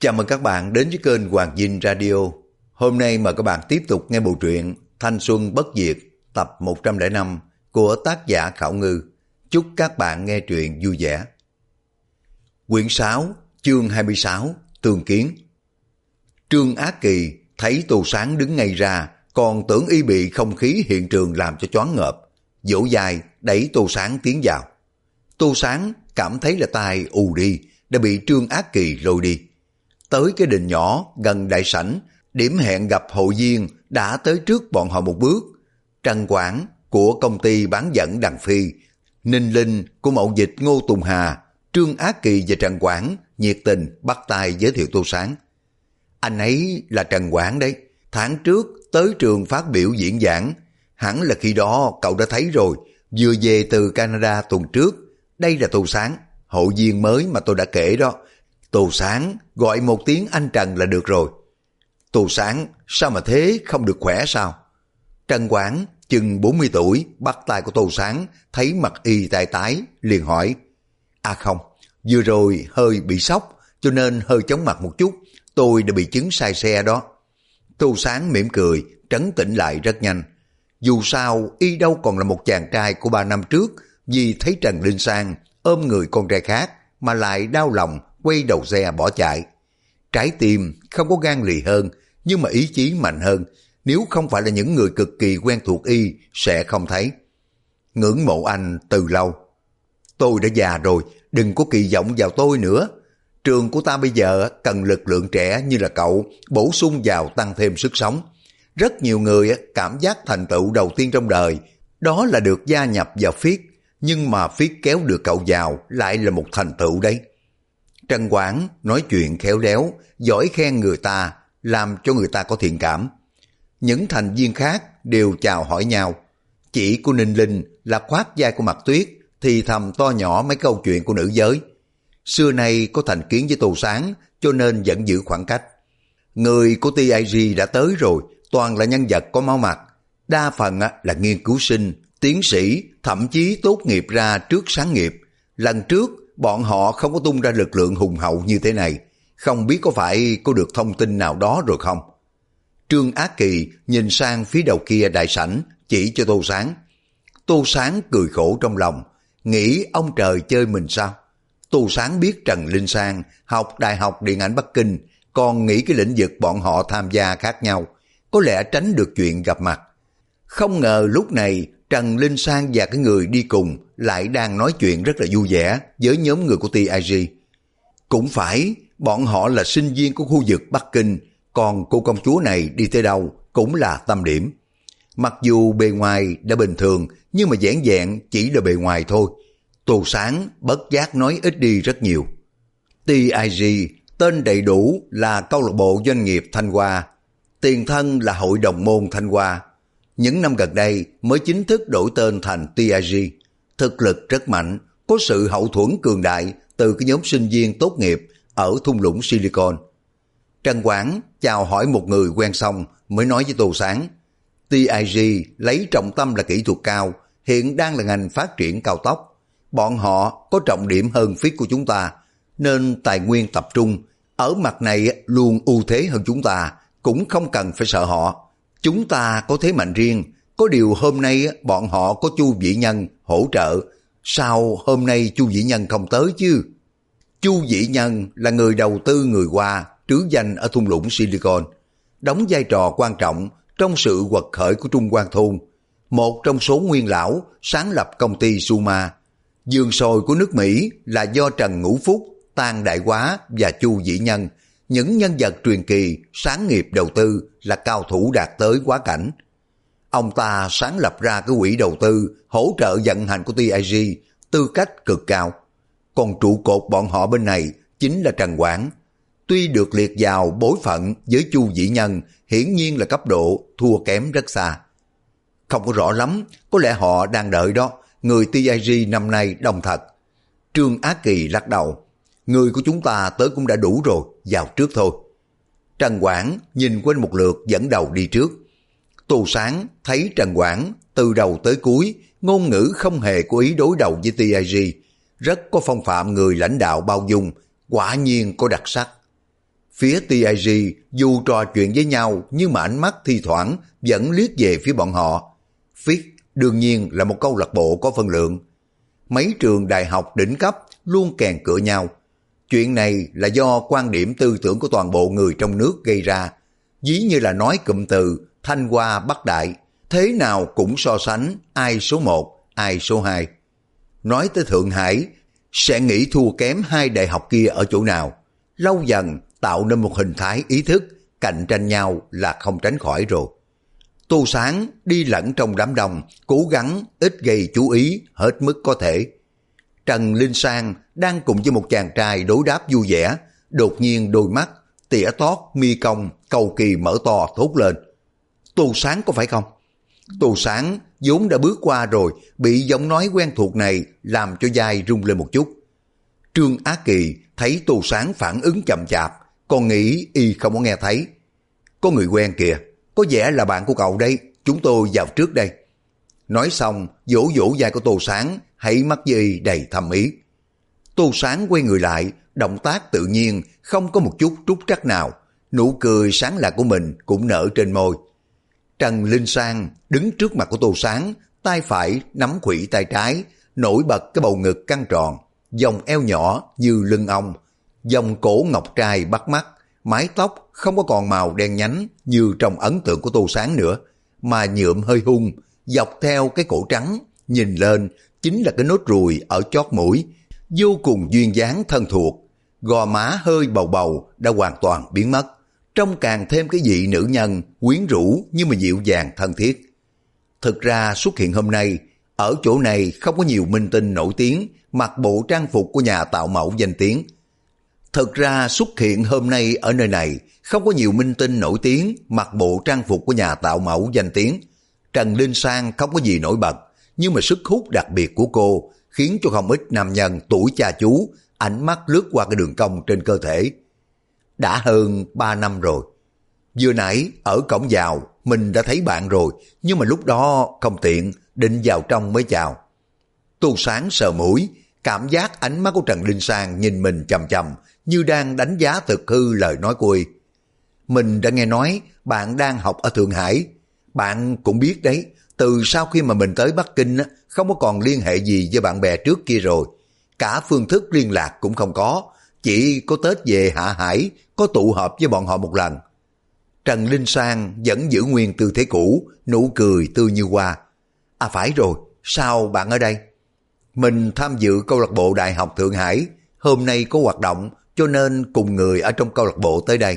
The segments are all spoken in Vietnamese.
Chào mừng các bạn đến với kênh Hoàng Dinh Radio. Hôm nay mời các bạn tiếp tục nghe bộ truyện Thanh Xuân Bất Diệt tập 105 của tác giả Khảo Ngư. Chúc các bạn nghe truyện vui vẻ. Quyển 6, chương 26, Tương Kiến. Trương Á Kỳ thấy Tô Sáng đứng ngay ra, còn tưởng y bị không khí hiện trường làm cho choáng ngợp. Vỗ vai đẩy Tô Sáng tiến vào. Tô Sáng cảm thấy là tai ù đi, đã bị Trương Á Kỳ lôi đi. Tới cái đình nhỏ gần đại sảnh, điểm hẹn gặp hội viên đã tới trước bọn họ một bước. Trần Quảng của công ty bán dẫn Đằng Phi, Ninh Linh của mậu dịch Ngô Tùng Hà, Trương Á Kỳ và Trần Quảng nhiệt tình bắt tay giới thiệu Tô Sáng. Anh ấy là Trần Quảng đấy, tháng trước tới trường phát biểu diễn giảng, hẳn là khi đó cậu đã thấy rồi, vừa về từ Canada tuần trước. Đây là Tô Sáng, hội viên mới mà tôi đã kể đó. Tô Sáng gọi một tiếng anh Trần là được rồi. Tô Sáng sao mà thế, không được khỏe sao? Trần Quảng chừng 40 tuổi bắt tay của Tô Sáng, thấy mặt y tai tái liền hỏi: À không, vừa rồi hơi bị sốc cho nên hơi chóng mặt một chút, tôi đã bị chứng sai xe đó. Tô Sáng mỉm cười trấn tĩnh lại rất nhanh. Dù sao y đâu còn là một chàng trai của 3 năm trước, vì thấy Trần Linh Sang ôm người con trai khác mà lại đau lòng quay đầu xe bỏ chạy. Trái tim không có gan lì hơn, nhưng mà ý chí mạnh hơn. Nếu không phải là những người cực kỳ quen thuộc y sẽ không thấy. Ngưỡng mộ anh từ lâu. Tôi đã già rồi, đừng có kỳ vọng vào tôi nữa. Trường của ta bây giờ cần lực lượng trẻ như là cậu bổ sung vào, tăng thêm sức sống. Rất nhiều người cảm giác thành tựu đầu tiên trong đời đó là được gia nhập vào Phiết, nhưng mà Phiết kéo được cậu vào lại là một thành tựu đấy. Trần Quảng nói chuyện khéo léo, giỏi khen người ta, làm cho người ta có thiện cảm. Những thành viên khác đều chào hỏi nhau. Chỉ của Ninh Linh là khoác vai của Mạc Tuyết thì thầm to nhỏ mấy câu chuyện của nữ giới. Xưa nay có thành kiến với Tô Sáng cho nên vẫn giữ khoảng cách. Người của TIG đã tới rồi, toàn là nhân vật có máu mặt. Đa phần là nghiên cứu sinh, tiến sĩ, thậm chí tốt nghiệp ra trước sáng nghiệp. Lần trước bọn họ không có tung ra lực lượng hùng hậu như thế này, không biết có phải có được thông tin nào đó rồi không. Trương Á Kỳ nhìn sang phía đầu kia đại sảnh, chỉ cho Tô Sáng. Tô Sáng cười khổ trong lòng, nghĩ ông trời chơi mình sao. Tô Sáng biết Trần Linh Sang học Đại học Điện ảnh Bắc Kinh, còn nghĩ cái lĩnh vực bọn họ tham gia khác nhau, có lẽ tránh được chuyện gặp mặt. Không ngờ lúc này Trần Linh Sang và cái người đi cùng lại đang nói chuyện rất là vui vẻ với nhóm người của TIG. Cũng phải, bọn họ là sinh viên của khu vực Bắc Kinh, còn cô công chúa này đi tới đâu cũng là tâm điểm. Mặc dù bề ngoài đã bình thường, nhưng mà vẻn vẹn chỉ là bề ngoài thôi. Tô Sáng bất giác nói ít đi rất nhiều. TIG tên đầy đủ là Câu lạc bộ Doanh nghiệp Thanh Hoa, tiền thân là Hội đồng môn Thanh Hoa. Những năm gần đây mới chính thức đổi tên thành TIG. Thực lực rất mạnh, có sự hậu thuẫn cường đại từ cái nhóm sinh viên tốt nghiệp ở thung lũng Silicon. Trần Quảng chào hỏi một người quen xong mới nói với Tô Sáng: TIG lấy trọng tâm là kỹ thuật cao, hiện đang là ngành phát triển cao tốc. Bọn họ có trọng điểm hơn Phiết của chúng ta, nên tài nguyên tập trung. Ở mặt này luôn ưu thế hơn chúng ta, cũng không cần phải sợ họ. Chúng ta có thế mạnh riêng, có điều hôm nay bọn họ có Chu Vĩ Nhân hỗ trợ. Sao hôm nay Chu Vĩ Nhân không tới chứ? Chu Vĩ Nhân là người đầu tư người Hoa trứ danh ở thung lũng Silicon, đóng vai trò quan trọng trong sự quật khởi của Trung Quan Thôn, một trong số nguyên lão sáng lập công ty Suma. Vườn sồi của nước Mỹ là do Trần Ngũ Phúc, Tan Đại Quá và Chu Vĩ Nhân, những nhân vật truyền kỳ sáng nghiệp đầu tư, là cao thủ đạt tới quá cảnh. Ông ta sáng lập ra cái quỹ đầu tư hỗ trợ vận hành của TIG, tư cách cực cao. Còn trụ cột bọn họ bên này chính là Trần Quảng. Tuy được liệt vào bối phận với Chu Vĩ Nhân, hiển nhiên là cấp độ thua kém rất xa. Không có rõ lắm, có lẽ họ đang đợi đó, người TIG năm nay đông thật. Trương Á Kỳ lắc đầu: Người của chúng ta tới cũng đã đủ rồi, vào trước thôi. Trần Quảng nhìn quanh một lượt dẫn đầu đi trước. Tô Sáng thấy Trần Quảng từ đầu tới cuối ngôn ngữ không hề có ý đối đầu với TIG, rất có phong phạm người lãnh đạo bao dung, quả nhiên có đặc sắc. Phía TIG dù trò chuyện với nhau nhưng mà ánh mắt thi thoảng vẫn liếc về phía bọn họ. Phiết đương nhiên là một câu lạc bộ có phân lượng. Mấy trường đại học đỉnh cấp luôn kèn cựa nhau. Chuyện này là do quan điểm tư tưởng của toàn bộ người trong nước gây ra. Ví như là nói cụm từ Thanh Hoa Bắc Đại, thế nào cũng so sánh ai số 1, ai số 2. Nói tới Thượng Hải, sẽ nghĩ thua kém hai đại học kia ở chỗ nào. Lâu dần tạo nên một hình thái ý thức, cạnh tranh nhau là không tránh khỏi rồi. Tô Sáng đi lẫn trong đám đông, cố gắng ít gây chú ý hết mức có thể. Trần Linh Sang đang cùng với một chàng trai đối đáp vui vẻ, đột nhiên đôi mắt, tỉa tót, mi cong, cầu kỳ mở to thốt lên. Tô Sáng có phải không? Tô Sáng vốn đã bước qua rồi, bị giọng nói quen thuộc này làm cho vai rung lên một chút. Trương Á Kỳ thấy Tô Sáng phản ứng chậm chạp, còn nghĩ y không có nghe thấy. Có người quen kìa, có vẻ là bạn của cậu đây, chúng tôi vào trước đây. Nói xong, vỗ vỗ vai của Tô Sáng, hãy mắt với y đầy thâm ý. Tô Sáng quay người lại, động tác tự nhiên, không có một chút trúc trắc nào. Nụ cười sáng lạ của mình cũng nở trên môi. Trần Linh Sang đứng trước mặt của Tô Sáng, tay phải nắm khuỷu tay trái, nổi bật cái bầu ngực căng tròn, vòng eo nhỏ như lưng ong, vòng cổ ngọc trai bắt mắt, mái tóc không có còn màu đen nhánh như trong ấn tượng của Tô Sáng nữa, mà nhuộm hơi hung, dọc theo cái cổ trắng, nhìn lên chính là cái nốt ruồi ở chót mũi, vô cùng duyên dáng thân thuộc, gò má hơi bầu bầu đã hoàn toàn biến mất, trông càng thêm cái vị nữ nhân quyến rũ nhưng mà dịu dàng thân thiết. Thực ra xuất hiện hôm nay, ở chỗ này không có nhiều minh tinh nổi tiếng mặc bộ trang phục của nhà tạo mẫu danh tiếng. Thực ra xuất hiện hôm nay ở nơi này không có nhiều minh tinh nổi tiếng mặc bộ trang phục của nhà tạo mẫu danh tiếng. Trần Linh Sang không có gì nổi bật, nhưng mà sức hút đặc biệt của cô khiến cho không ít nam nhân tuổi cha chú ánh mắt lướt qua cái đường cong trên cơ thể. Đã hơn 3 năm rồi. Vừa nãy ở cổng vào mình đã thấy bạn rồi, nhưng mà lúc đó không tiện, định vào trong mới chào. Tô Sáng sờ mũi, cảm giác ánh mắt của Trần Linh Sang nhìn mình chằm chằm như đang đánh giá thực hư lời nói của y. Mình đã nghe nói bạn đang học ở Thượng Hải. Bạn cũng biết đấy, từ sau khi mà mình tới Bắc Kinh không có còn liên hệ gì với bạn bè trước kia rồi. Cả phương thức liên lạc cũng không có, chỉ có Tết về Hạ Hải có tụ họp với bọn họ một lần. Trần Linh Sang vẫn giữ nguyên tư thế cũ, nụ cười tươi như hoa. À phải rồi, sao bạn ở đây? Mình tham dự câu lạc bộ Đại học Thượng Hải, hôm nay có hoạt động cho nên cùng người ở trong câu lạc bộ tới đây.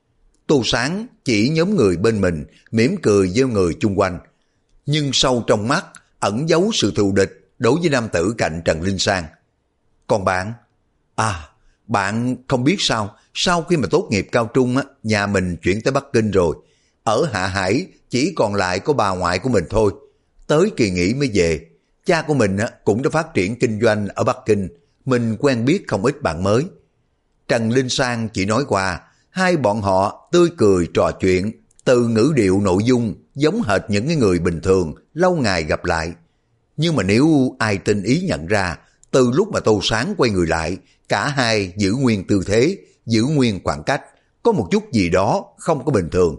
Tô Sáng chỉ nhóm người bên mình, mỉm cười với người chung quanh. Nhưng sâu trong mắt ẩn giấu sự thù địch đối với nam tử cạnh Trần Linh Sang. Còn bạn? À, bạn không biết sao, sau khi mà tốt nghiệp cao trung nhà mình chuyển tới Bắc Kinh rồi. Ở Hạ Hải chỉ còn lại có bà ngoại của mình thôi. Tới kỳ nghỉ mới về. Cha của mình cũng đã phát triển kinh doanh ở Bắc Kinh. Mình quen biết không ít bạn mới. Trần Linh Sang chỉ nói qua, hai bọn họ tươi cười trò chuyện, từ ngữ điệu nội dung giống hệt những cái người bình thường lâu ngày gặp lại. Nhưng mà nếu ai tinh ý nhận ra, từ lúc mà Tô Sáng quay người lại, cả hai giữ nguyên tư thế, giữ nguyên khoảng cách, có một chút gì đó không có bình thường.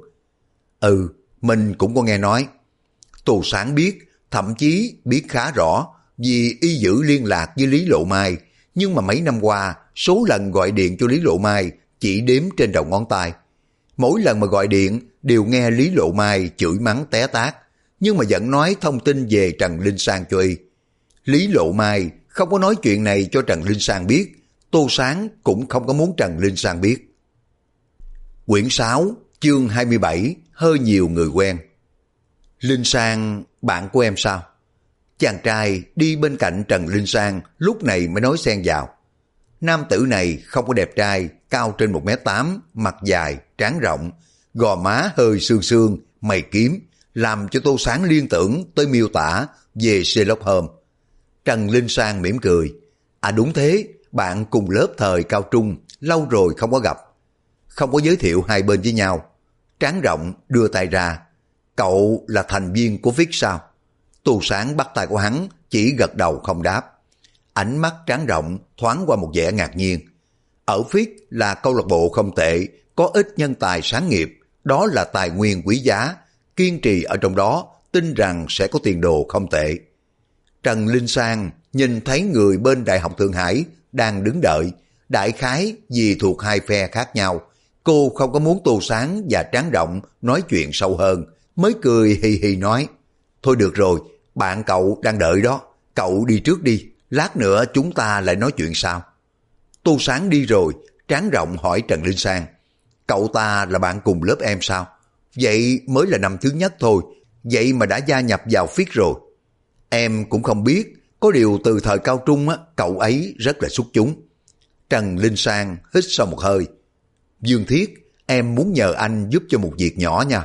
Ừ, mình cũng có nghe nói. Tô Sáng biết, thậm chí biết khá rõ, vì y giữ liên lạc với Lý Lộ Mai, nhưng mà mấy năm qua, số lần gọi điện cho Lý Lộ Mai chỉ đếm trên đầu ngón tay. Mỗi lần mà gọi điện đều nghe Lý Lộ Mai chửi mắng té tát, nhưng mà vẫn nói thông tin về Trần Linh Sang cho y. Lý Lộ Mai không có nói chuyện này cho Trần Linh Sang biết, Tô Sáng cũng không có muốn Trần Linh Sang biết. Quyển 6, chương 27, hơi nhiều người quen. Linh Sang, bạn của em sao? Chàng trai đi bên cạnh Trần Linh Sang lúc này mới nói xen vào. Nam tử này không có đẹp trai, cao trên 1m8, mặt dài, trán rộng, gò má hơi sương sương, mày kiếm, làm cho Tô Sáng liên tưởng tới miêu tả về Sherlock Holmes. Trần Linh Sang mỉm cười. À đúng thế, bạn cùng lớp thời cao trung, lâu rồi không có gặp. Không có giới thiệu hai bên với nhau. Trán rộng đưa tay ra. Cậu là thành viên của Viết sao? Tô Sáng bắt tay của hắn, chỉ gật đầu không đáp. Ánh mắt trán rộng thoáng qua một vẻ ngạc nhiên. Ở Viết là câu lạc bộ không tệ, có ít nhân tài sáng nghiệp, đó là tài nguyên quý giá, kiên trì ở trong đó, tin rằng sẽ có tiền đồ không tệ. Trần Linh Sang nhìn thấy người bên Đại học Thượng Hải đang đứng đợi, đại khái vì thuộc hai phe khác nhau. Cô không có muốn Tô Sáng và Tráng Rộng nói chuyện sâu hơn, mới cười hì hì nói, thôi được rồi, bạn cậu đang đợi đó, cậu đi trước đi, lát nữa chúng ta lại nói chuyện sau. Tô Sáng đi rồi, Tráng Rộng hỏi Trần Linh Sang, cậu ta là bạn cùng lớp em sao? Vậy mới là năm thứ nhất thôi, vậy mà đã gia nhập vào Phiết rồi. Em cũng không biết, có điều từ thời cao trung cậu ấy rất là xuất chúng. Trần Linh Sang hít sâu một hơi. Dương Thiết, em muốn nhờ anh giúp cho một việc nhỏ nha.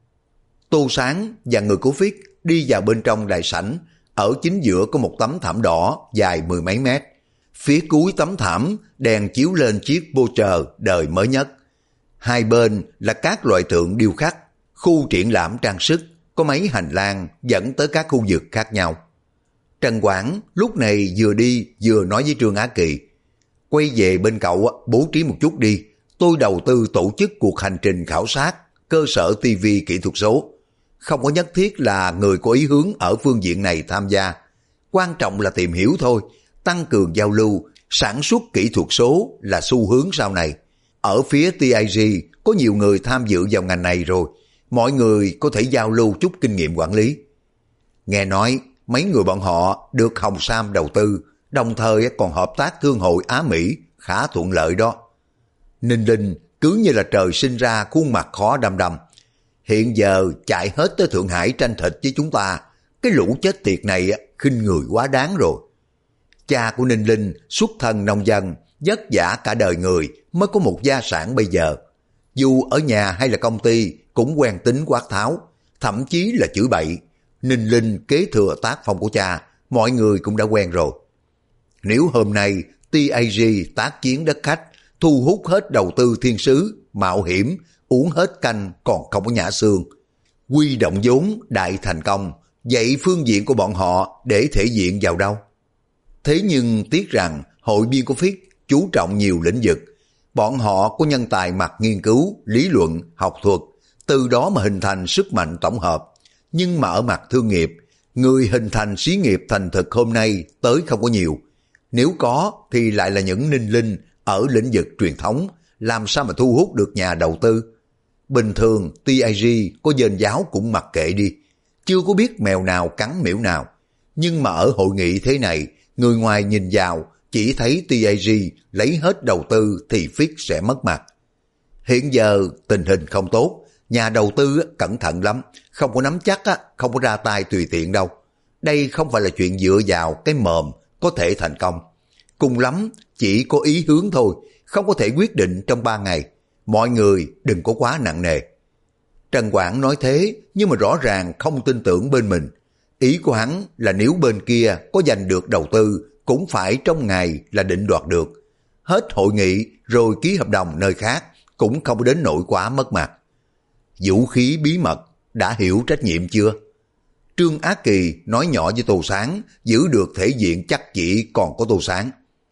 Tô Sáng và người của Phiết đi vào bên trong đại sảnh, ở chính giữa có một tấm thảm đỏ dài 10 mấy mét. Phía cuối tấm thảm đèn chiếu lên chiếc poster đời mới nhất. Hai bên là các loại tượng điêu khắc, khu triển lãm trang sức, có mấy hành lang dẫn tới các khu vực khác nhau. Trần Quảng lúc này vừa đi vừa nói với Trương Á Kỳ, quay về bên cậu bố trí một chút đi, tôi đầu tư tổ chức cuộc hành trình khảo sát cơ sở TV kỹ thuật số. Không có nhất thiết là người có ý hướng ở phương diện này tham gia, quan trọng là tìm hiểu thôi, tăng cường giao lưu, sản xuất kỹ thuật số là xu hướng sau này. Ở phía TIG có nhiều người tham dự vào ngành này rồi, mọi người có thể giao lưu chút kinh nghiệm quản lý. Nghe nói mấy người bọn họ được Hồng Sam đầu tư, đồng thời còn hợp tác thương hội Á Mỹ khá thuận lợi đó. Ninh Linh cứ như là trời sinh ra khuôn mặt khó đăm đăm. Hiện giờ chạy hết tới Thượng Hải tranh thịt với chúng ta, cái lũ chết tiệt này khinh người quá đáng rồi. Cha của Ninh Linh xuất thân nông dân, vất vả cả đời người mới có một gia sản bây giờ. Dù ở nhà hay là công ty cũng quen tính quát tháo, thậm chí là chửi bậy. Ninh Linh kế thừa tác phong của cha, mọi người cũng đã quen rồi. Nếu hôm nay TIG tác chiến đất khách, thu hút hết đầu tư thiên sứ, mạo hiểm, uống hết canh còn không có nhả xương, huy động vốn đại thành công, vậy phương diện của bọn họ để thể diện vào đâu? Thế nhưng tiếc rằng hội viên của Phiết chú trọng nhiều lĩnh vực, bọn họ có nhân tài mặt nghiên cứu, lý luận, học thuật, từ đó mà hình thành sức mạnh tổng hợp. Nhưng mà ở mặt thương nghiệp, người hình thành xí nghiệp thành thực hôm nay tới không có nhiều. Nếu có thì lại là những Ninh Linh ở lĩnh vực truyền thống, làm sao mà thu hút được nhà đầu tư. Bình thường TIG có dền giáo cũng mặc kệ đi, chưa có biết mèo nào cắn miễu nào. Nhưng mà ở hội nghị thế này, người ngoài nhìn vào chỉ thấy TIG lấy hết đầu tư thì Phiết sẽ mất mặt. Hiện giờ tình hình không tốt, nhà đầu tư cẩn thận lắm, không có nắm chắc, không có ra tay tùy tiện đâu. Đây không phải là chuyện dựa vào cái mồm có thể thành công. Cùng lắm chỉ có ý hướng thôi, không có thể quyết định trong 3 ngày. Mọi người đừng có quá nặng nề. Trần Quảng nói thế nhưng mà rõ ràng không tin tưởng bên mình. Ý của hắn là nếu bên kia có giành được đầu tư cũng phải trong ngày là định đoạt được. Hết hội nghị rồi ký hợp đồng nơi khác cũng không đến nỗi quá mất mặt. Vũ khí bí mật đã hiểu trách nhiệm chưa? Trương Á Kỳ nói nhỏ với Tô Sáng, giữ được thể diện chắc chỉ còn có Tô Sáng.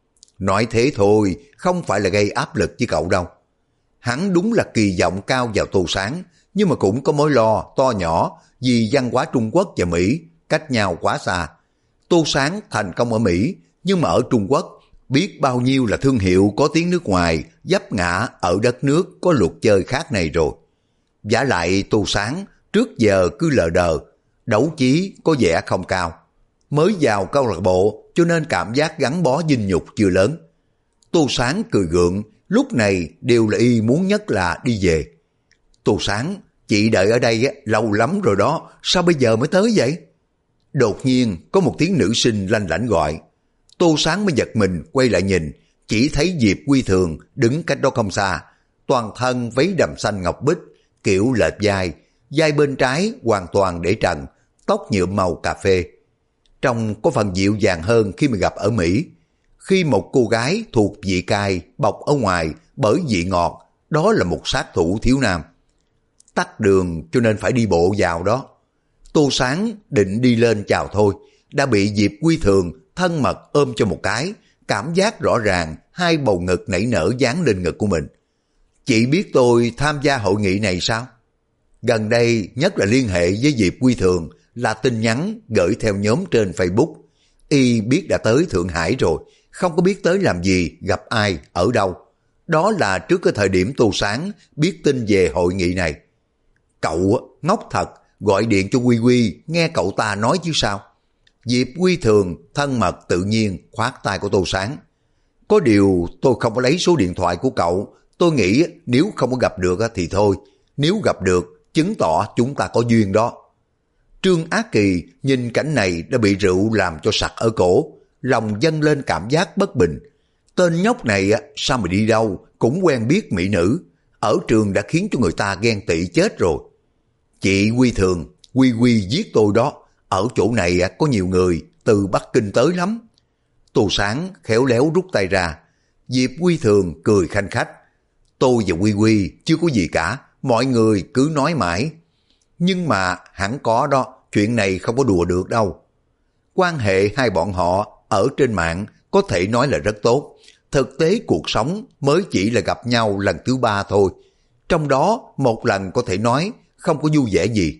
Nói thế thôi, không phải là gây áp lực với cậu đâu. Hắn đúng là kỳ vọng cao vào Tô Sáng, nhưng mà cũng có mối lo to nhỏ vì văn hóa Trung Quốc và Mỹ cách nhau quá xa. Tô Sáng thành công ở Mỹ, nhưng mà ở Trung Quốc biết bao nhiêu là thương hiệu có tiếng nước ngoài vấp ngã ở đất nước có luật chơi khác này rồi. Vả lại Tô Sáng trước giờ cứ lờ đờ, đấu chí có vẻ không cao. Mới vào câu lạc bộ cho nên cảm giác gắn bó dinh nhục chưa lớn. Tô Sáng cười gượng, lúc này đều là y muốn nhất là đi về. Tô Sáng, chị đợi ở đây lâu lắm rồi đó, sao bây giờ mới tới vậy? Đột nhiên có một tiếng nữ sinh lanh lảnh gọi. Tô Sáng mới giật mình quay lại nhìn, chỉ thấy Diệp Quy Thường đứng cách đó không xa, toàn thân váy đầm xanh ngọc bích, kiểu lệch vai, vai bên trái hoàn toàn để trần, tóc nhuộm màu cà phê. Trông có phần dịu dàng hơn khi mà gặp ở Mỹ. Khi một cô gái thuộc vị cai bọc ở ngoài bởi vị ngọt, đó là một sát thủ thiếu nam. Tắt đường cho nên phải đi bộ vào đó. Tô Sáng định đi lên chào thôi, đã bị Diệp Quy Thường thân mật ôm cho một cái, cảm giác rõ ràng hai bầu ngực nảy nở dán lên ngực của mình. Chị biết tôi tham gia hội nghị này sao? Gần đây nhất là liên hệ với Diệp Quy Thường là tin nhắn gửi theo nhóm trên Facebook. Y biết đã tới Thượng Hải rồi, không có biết tới làm gì, gặp ai, ở đâu. Đó là trước cái thời điểm Tô Sáng biết tin về hội nghị này. Cậu ngốc thật, gọi điện cho Quy Quy nghe cậu ta nói chứ sao. Diệp Quy Thường thân mật tự nhiên khoát tay của Tô Sáng. Có điều tôi không có lấy số điện thoại của cậu, tôi nghĩ nếu không có gặp được thì thôi, nếu gặp được chứng tỏ chúng ta có duyên đó. Trương Ác Kỳ nhìn cảnh này đã bị rượu làm cho sặc ở cổ, lòng dâng lên cảm giác bất bình. Tên nhóc này sao mà đi đâu cũng quen biết mỹ nữ, ở trường đã khiến cho người ta ghen tị chết rồi. Chị Quy Thường, Quy Quy giết tôi đó, ở chỗ này có nhiều người từ Bắc Kinh tới lắm. Tô Sáng khéo léo rút tay ra. Diệp Quy Thường cười khanh khách. Tôi và Quy Quy chưa có gì cả, mọi người cứ nói mãi. Nhưng mà hẳn có đó, chuyện này không có đùa được đâu. Quan hệ hai bọn họ ở trên mạng có thể nói là rất tốt. Thực tế cuộc sống mới chỉ là gặp nhau lần thứ 3 thôi. Trong đó một lần có thể nói không có vui vẻ gì.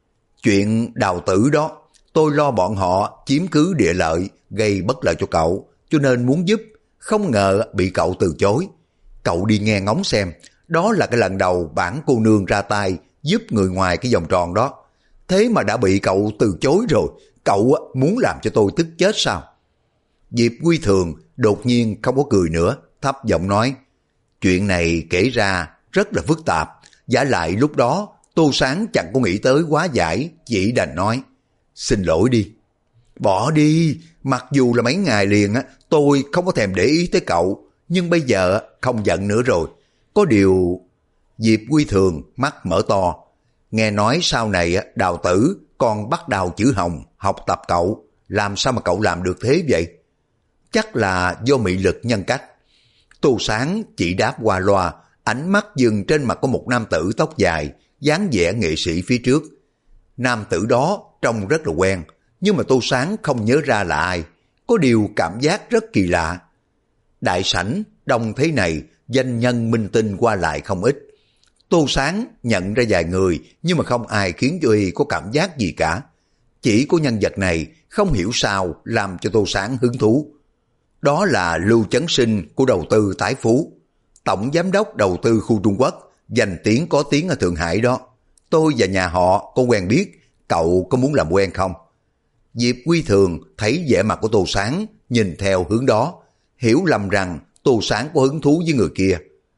Chuyện Đào Tử đó, tôi lo bọn họ chiếm cứ địa lợi, gây bất lợi cho cậu, cho nên muốn giúp, không ngờ bị cậu từ chối. Cậu đi nghe ngóng xem, đó là cái lần đầu bản cô nương ra tay giúp người ngoài cái vòng tròn đó. Thế mà đã bị cậu từ chối rồi, cậu muốn làm cho tôi tức chết sao? Diệp Quy Thường đột nhiên không có cười nữa, thấp giọng nói, chuyện này kể ra rất là phức tạp, giả lại lúc đó Tô Sáng chẳng có nghĩ tới hóa giải, chỉ đành nói, xin lỗi đi. Bỏ đi, mặc dù là mấy ngày liền tôi không có thèm để ý tới cậu, nhưng bây giờ không giận nữa rồi. Có điều... Diệp Quy Thường mắt mở to, nghe nói sau này Đào Tử còn bắt Đào Chữ Hồng học tập cậu, làm sao mà cậu làm được thế vậy? Chắc là do mị lực nhân cách. Tô Sáng chỉ đáp qua loa, ánh mắt dừng trên mặt của một nam tử tóc dài, dáng vẻ nghệ sĩ phía trước. Nam tử đó trông rất là quen, nhưng mà Tô Sáng không nhớ ra là ai, có điều cảm giác rất kỳ lạ. Đại sảnh đông thế này, danh nhân minh tinh qua lại không ít. Tô Sáng nhận ra vài người, nhưng mà không ai khiến cho y có cảm giác gì cả. Chỉ có nhân vật này không hiểu sao làm cho Tô Sáng hứng thú. Đó là Lưu Chấn Sinh của đầu tư Tái Phú, tổng giám đốc đầu tư khu Trung Quốc, danh tiếng có tiếng ở Thượng Hải đó. Tôi và nhà họ có quen biết, cậu có muốn làm quen không? Diệp Quy Thường thấy vẻ mặt của Tô Sáng, nhìn theo hướng đó, hiểu lầm rằng Tô Sáng có hứng thú với người kia.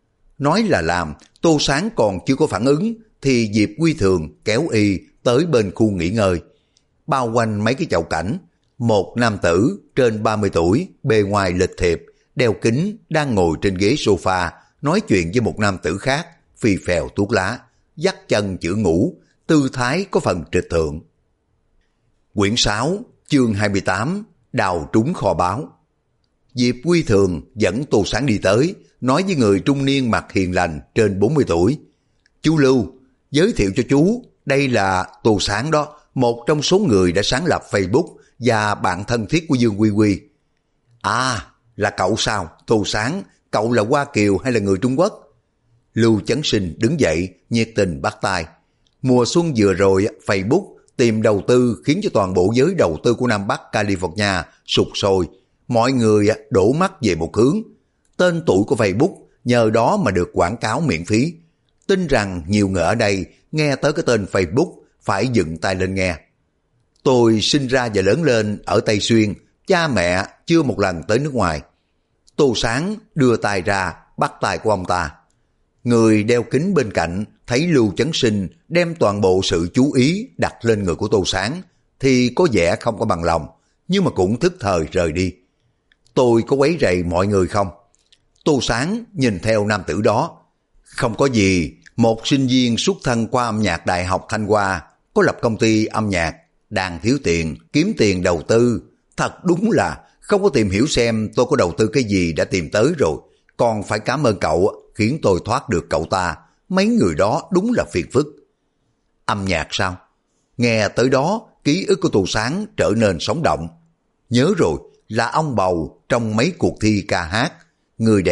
Nói là làm, Tô Sáng còn chưa có phản ứng, thì Diệp Quy Thường kéo y tới bên khu nghỉ ngơi. Bao quanh mấy cái chậu cảnh, một nam tử trên 30 tuổi, bề ngoài lịch thiệp, đeo kính, đang ngồi trên ghế sofa, nói chuyện với một nam tử khác, phì phèo thuốc lá, dắt chân chữ ngủ, tư thái có phần trịch thượng. Quyển 6, chương 28, đào trúng kho báu. Diệp Quy Thường dẫn Tô Sáng đi tới, nói với người trung niên mặt hiền lành trên 40 tuổi. Chú Lưu, giới thiệu cho chú, đây là Tô Sáng đó, một trong số người đã sáng lập Facebook và bạn thân thiết của Dương Quy Quy. À, là cậu sao? Tô Sáng, cậu là Hoa Kiều hay là người Trung Quốc? Lưu Chấn Sinh đứng dậy, nhiệt tình bắt tay. Mùa xuân vừa rồi, Facebook tìm đầu tư khiến cho toàn bộ giới đầu tư của Nam Bắc California sụt sôi. Mọi người đổ mắt về một hướng. Tên tuổi của Facebook nhờ đó mà được quảng cáo miễn phí. Tin rằng nhiều người ở đây nghe tới cái tên Facebook phải dựng tay lên nghe. Tôi sinh ra và lớn lên ở Tây Xuyên, cha mẹ chưa một lần tới nước ngoài. Tô Sáng đưa tay ra bắt tay của ông ta. Người đeo kính bên cạnh thấy Lưu Chấn Sinh đem toàn bộ sự chú ý đặt lên người của Tô Sáng thì có vẻ không có bằng lòng, nhưng mà cũng thức thời rời đi. Tôi có quấy rầy mọi người không? Tô Sáng nhìn theo nam tử đó. Không có gì, một sinh viên xuất thân qua âm nhạc Đại học Thanh Hoa, có lập công ty âm nhạc, đang thiếu tiền, kiếm tiền đầu tư. Thật đúng là không có tìm hiểu xem tôi có đầu tư cái gì đã tìm tới rồi. Còn phải cảm ơn cậu khiến tôi thoát được cậu ta. Mấy người đó đúng là phiền phức. Âm nhạc sao? Nghe tới đó, ký ức của Tô Sáng trở nên sống động. Nhớ rồi, là ông bầu trong mấy cuộc thi ca hát. Người đẹp,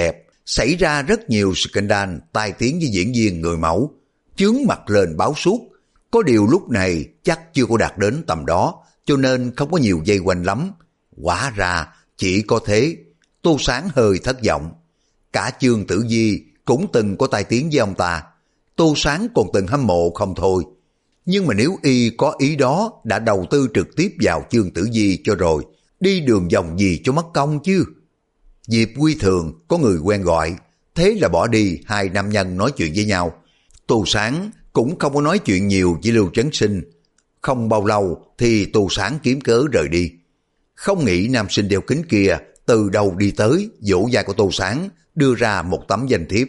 Xảy ra rất nhiều scandal tai tiếng với diễn viên người mẫu, chướng mặt lên báo suốt. Có điều lúc này chắc chưa có đạt đến tầm đó, cho nên không có nhiều dây quanh lắm. Quả ra chỉ có thế. Tô Sáng hơi thất vọng. Cả Chương Tử Di cũng từng có tai tiếng với ông ta. Tô Sáng còn từng hâm mộ không thôi. Nhưng mà nếu y có ý đó đã đầu tư trực tiếp vào Chương Tử Di cho rồi, đi đường vòng gì cho mất công chứ. Dịp quy thường có người quen gọi, thế là bỏ đi hai nam nhân nói chuyện với nhau. Tô Sáng cũng không có nói chuyện nhiều với Lưu Chấn Sinh. Không bao lâu thì Tô Sáng kiếm cớ rời đi. Không nghĩ nam sinh đeo kính kia từ đầu đi tới vỗ vai của Tô Sáng, đưa ra một tấm danh thiếp.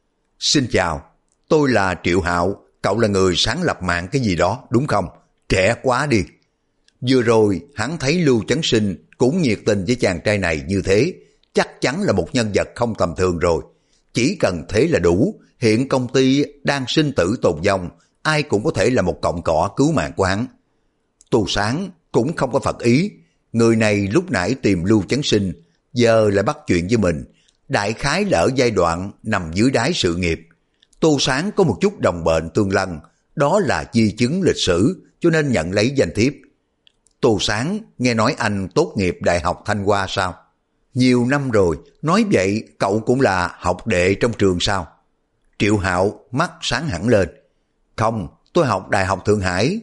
Xin chào, tôi là Triệu Hạo, cậu là người sáng lập mạng cái gì đó đúng không? Trẻ quá đi. Vừa rồi hắn thấy Lưu Chấn Sinh cũng nhiệt tình với chàng trai này như thế, chắc chắn là một nhân vật không tầm thường rồi. Chỉ cần thế là đủ, hiện công ty đang sinh tử tồn vong, ai cũng có thể là một cọng cỏ cứu mạng của hắn. Tô Sáng cũng không có phật ý, người này lúc nãy tìm Lưu Chấn Sinh, giờ lại bắt chuyện với mình, đại khái là ở giai đoạn nằm dưới đáy sự nghiệp. Tô Sáng có một chút đồng bệnh tương lân, đó là di chứng lịch sử, cho nên nhận lấy danh thiếp. Tô Sáng nghe nói anh tốt nghiệp Đại học Thanh Hoa sao? Nhiều năm rồi, nói vậy cậu cũng là học đệ trong trường sao? Triệu Hạo mắt sáng hẳn lên. Không, tôi học Đại học Thượng Hải.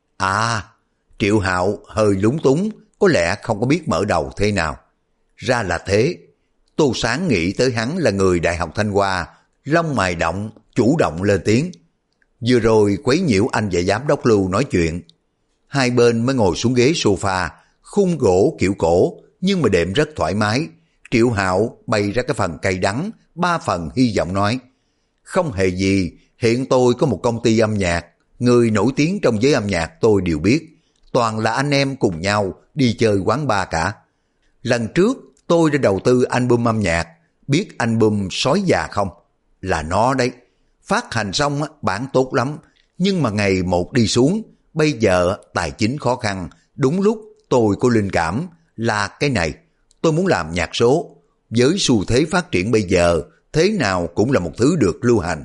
À, Triệu Hạo hơi lúng túng, có lẽ không có biết mở đầu thế nào. Ra là thế. Tô Sáng nghĩ tới hắn là người Đại học Thanh Hoa, lông mày động, chủ động lên tiếng. Vừa rồi quấy nhiễu anh và giám đốc Lưu nói chuyện. Hai bên mới ngồi xuống ghế sofa, khung gỗ kiểu cổ, nhưng mà đệm rất thoải mái. Triệu Hạo bày ra cái phần cay đắng, ba phần hy vọng nói. Không hề gì, hiện tôi có một công ty âm nhạc, người nổi tiếng trong giới âm nhạc tôi đều biết. Toàn là anh em cùng nhau đi chơi quán bar cả. Lần trước tôi đã đầu tư album âm nhạc, biết album Sói Già không? Là nó đấy. Phát hành xong bản tốt lắm, nhưng mà ngày một đi xuống, bây giờ tài chính khó khăn, đúng lúc tôi có linh cảm là cái này. Tôi muốn làm nhạc số, với xu thế phát triển bây giờ, thế nào cũng là một thứ được lưu hành.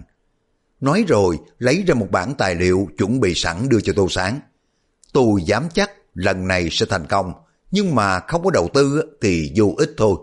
Nói rồi lấy ra một bản tài liệu chuẩn bị sẵn đưa cho Tô Sáng. Tôi dám chắc lần này sẽ thành công, nhưng mà không có đầu tư thì vô ích thôi.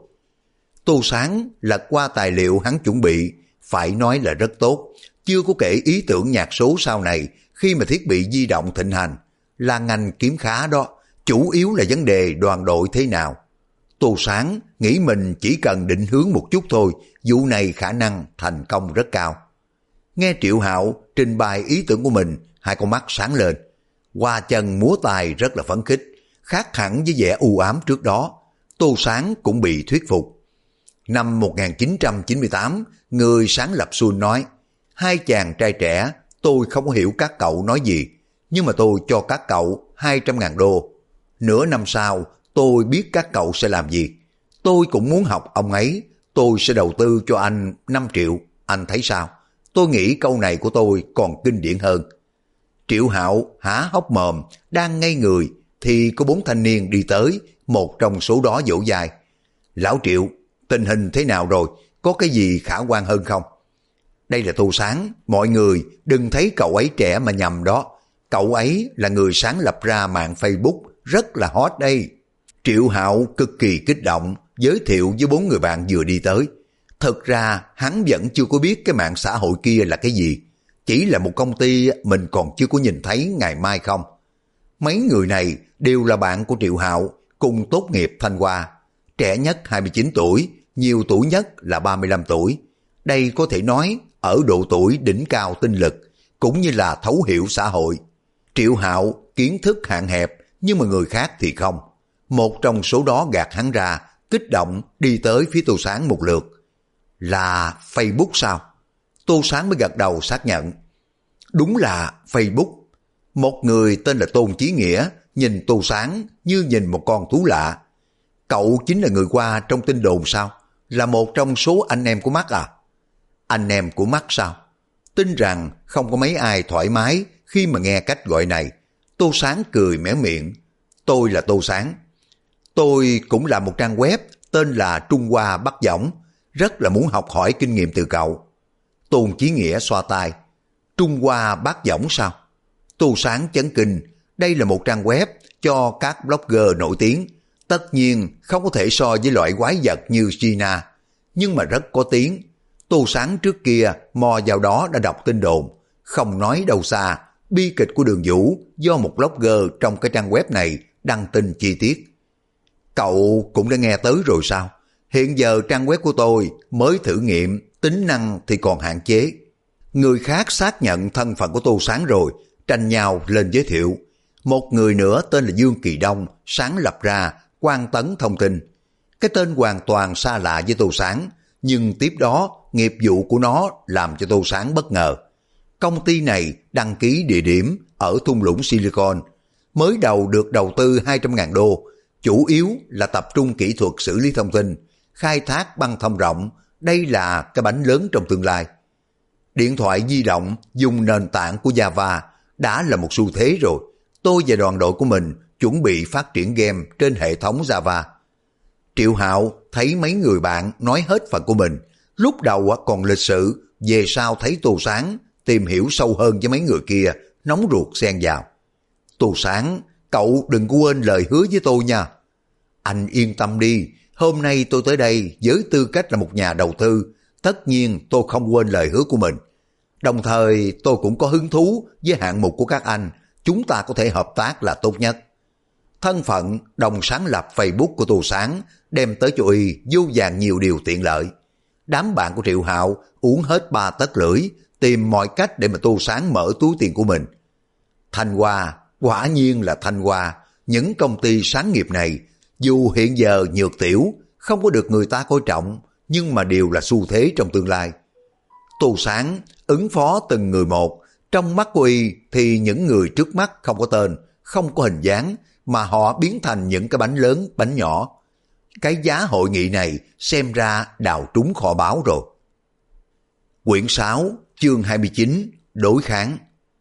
Tô Sáng lật qua tài liệu hắn chuẩn bị, phải nói là rất tốt. Chưa có kể ý tưởng nhạc số sau này khi mà thiết bị di động thịnh hành, là ngành kiếm khá đó, chủ yếu là vấn đề đoàn đội thế nào. Tô Sáng nghĩ mình chỉ cần định hướng một chút thôi, vụ này khả năng thành công rất cao. Nghe Triệu Hạo trình bày ý tưởng của mình, hai con mắt sáng lên. Hoa chân múa tài rất là phấn khích, khác hẳn với vẻ u ám trước đó. Tô Sáng cũng bị thuyết phục. Năm 1998, người sáng lập Sun nói, hai chàng trai trẻ, tôi không hiểu các cậu nói gì, nhưng mà tôi cho các cậu 200.000 đô. Nửa năm sau, tôi biết các cậu sẽ làm gì. Tôi cũng muốn học ông ấy, tôi sẽ đầu tư cho anh 5 triệu, anh thấy sao? Tôi nghĩ câu này của tôi còn kinh điển hơn. Triệu Hạo há hốc mồm, đang ngây người, thì có 4 thanh niên đi tới, một trong số đó vỗ vai. Lão Triệu, tình hình thế nào rồi? Có cái gì khả quan hơn không? Đây là Tô Sáng, mọi người đừng thấy cậu ấy trẻ mà nhầm đó. Cậu ấy là người sáng lập ra mạng Facebook, rất là hot đây. Triệu Hạo cực kỳ kích động, giới thiệu với 4 người bạn vừa đi tới. Thực ra hắn vẫn chưa có biết cái mạng xã hội kia là cái gì. Chỉ là một công ty mình còn chưa có nhìn thấy ngày mai không. Mấy người này đều là bạn của Triệu Hạo, cùng tốt nghiệp Thanh Hoa. Trẻ nhất 29 tuổi, nhiều tuổi nhất là 35 tuổi. Đây có thể nói ở độ tuổi đỉnh cao tinh lực, cũng như là thấu hiểu xã hội. Triệu Hạo kiến thức hạn hẹp, nhưng mà người khác thì không. Một trong số đó gạt hắn ra, kích động đi tới phía Tô Sáng một lượt. Là Facebook sao? Tô Sáng mới gật đầu xác nhận. Đúng là Facebook. Một người tên là Tôn Chí Nghĩa nhìn Tô Sáng như nhìn một con thú lạ. Cậu chính là người qua trong tin đồn sao? Là một trong số anh em của Mắt à? Anh em của Mắt sao? Tin rằng không có mấy ai thoải mái khi mà nghe cách gọi này. Tô Sáng cười méo miệng. Tôi là Tô Sáng. Tôi cũng là một trang web tên là Trung Hoa Bắc Võng. rất là muốn học hỏi kinh nghiệm từ cậu. Tôn Chí Nghĩa xoa tay. Trung Hoa bát võng sao? Tô Sáng chấn kinh. Đây là một trang web cho các blogger nổi tiếng. Tất nhiên không có thể so với loại quái vật như Gina, nhưng mà rất có tiếng. Tô Sáng trước kia mò vào đó đã đọc tin đồn. Không nói đâu xa, bi kịch của Đường Vũ do một blogger trong cái trang web này đăng tin chi tiết. Cậu cũng đã nghe tới rồi sao? Hiện giờ trang web của tôi mới thử nghiệm, tính năng thì còn hạn chế. Người khác xác nhận thân phận của Tô Sáng rồi, tranh nhau lên giới thiệu. Một người nữa tên là Dương Kỳ Đông sáng lập ra Quang Tấn Thông tin. Cái tên hoàn toàn xa lạ với Tô Sáng, nhưng tiếp đó nghiệp vụ của nó làm cho Tô Sáng bất ngờ. Công ty này đăng ký địa điểm ở thung lũng Silicon, mới đầu được đầu tư 200.000 đô, chủ yếu là tập trung kỹ thuật xử lý thông tin, khai thác băng thông rộng, đây là cái bánh lớn trong tương lai. Điện thoại di động dùng nền tảng của Java đã là một xu thế rồi. Tôi và đoàn đội của mình chuẩn bị phát triển game trên hệ thống Java. Triệu Hạo thấy mấy người bạn nói hết phần của mình, lúc đầu còn lịch sự, về sau thấy Tô Sáng tìm hiểu sâu hơn với mấy người kia, nóng ruột xen vào. Tô Sáng, cậu đừng có quên lời hứa với tôi nha. Anh yên tâm đi, hôm nay tôi tới đây với tư cách là một nhà đầu tư, tất nhiên tôi không quên lời hứa của mình. Đồng thời tôi cũng có hứng thú với hạng mục của các anh, chúng ta có thể hợp tác là tốt nhất. Thân phận đồng sáng lập Facebook của Tô Sáng đem tới cho y vô vàn nhiều điều tiện lợi. Đám bạn của Triệu Hạo uống hết 3 tấc lưỡi, tìm mọi cách để mà Tô Sáng mở túi tiền của mình. Thanh Hoa, quả nhiên là Thanh Hoa. Những công ty sáng nghiệp này, dù hiện giờ nhược tiểu, không có được người ta coi trọng, nhưng mà đều là xu thế trong tương lai. Tô Sáng ứng phó từng người một, trong mắt của y thì những người trước mắt không có tên, không có hình dáng, mà họ biến thành những cái bánh lớn, bánh nhỏ. Cái giá hội nghị này xem ra đào trúng kho báu rồi. Quyển 6, chương 29, đối kháng.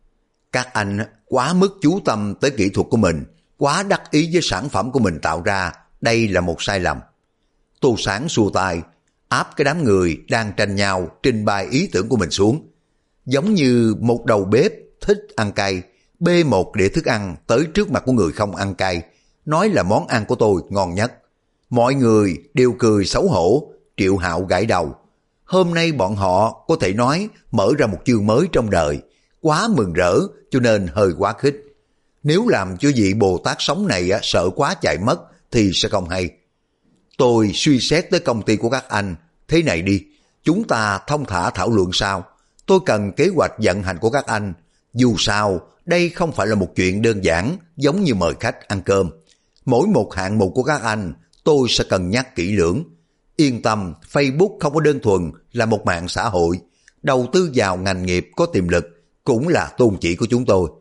Các anh quá mức chú tâm tới kỹ thuật của mình, quá đắc ý với sản phẩm của mình tạo ra, đây là một sai lầm. Tô Sáng xua tay, áp cái đám người đang tranh nhau trình bày ý tưởng của mình xuống. Giống như một đầu bếp thích ăn cay, bê một đĩa thức ăn tới trước mặt của người không ăn cay, nói là món ăn của tôi ngon nhất. Mọi người đều cười xấu hổ. Triệu Hạo gãi đầu. Hôm nay bọn họ có thể nói mở ra một chương mới trong đời, quá mừng rỡ cho nên hơi quá khích. Nếu làm cho vị Bồ Tát sống này sợ quá chạy mất thì sẽ không hay. Tôi suy xét tới công ty của các anh, thế này đi, chúng ta thông thả thảo luận sao? Tôi cần kế hoạch vận hành của các anh. Dù sao, đây không phải là một chuyện đơn giản giống như mời khách ăn cơm. Mỗi một hạng mục của các anh, tôi sẽ cân nhắc kỹ lưỡng. Yên tâm, Facebook không có đơn thuần là một mạng xã hội. Đầu tư vào ngành nghiệp có tiềm lực cũng là tôn chỉ của chúng tôi.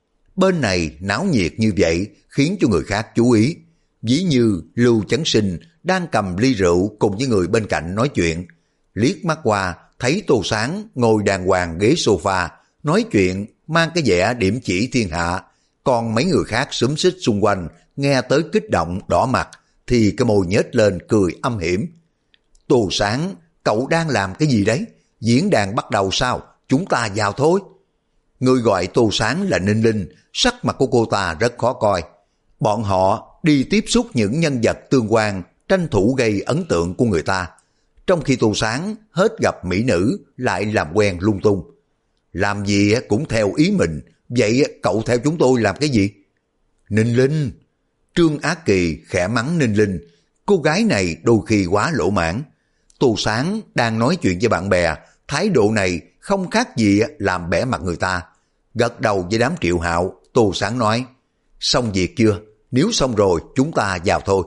Bên này náo nhiệt như vậy khiến cho người khác chú ý. Ví như Lưu Chấn Sinh đang cầm ly rượu cùng với người bên cạnh nói chuyện. Liếc mắt qua thấy Tô Sáng ngồi đàng hoàng ghế sofa, nói chuyện mang cái vẻ điểm chỉ thiên hạ. Còn mấy người khác xúm xít xung quanh nghe tới kích động đỏ mặt thì cái môi nhếch lên cười âm hiểm. Tô Sáng, cậu đang làm cái gì đấy? Diễn đàn bắt đầu sao? Chúng ta vào thôi. Người gọi Tô Sáng là Ninh Linh, sắc mặt của cô ta rất khó coi. Bọn họ đi tiếp xúc những nhân vật tương quan, tranh thủ gây ấn tượng của người ta. Trong khi Tô Sáng hết gặp mỹ nữ lại làm quen lung tung. Làm gì cũng theo ý mình, vậy cậu theo chúng tôi làm cái gì? Ninh Linh. Trương Á Kỳ khẽ mắng Ninh Linh, cô gái này đôi khi quá lỗ mãn. Tô Sáng đang nói chuyện với bạn bè, thái độ này không khác gì làm bẻ mặt người ta. Gật đầu với đám Triệu Hạo, Tô Sáng nói, xong việc chưa? Nếu xong rồi chúng ta vào thôi.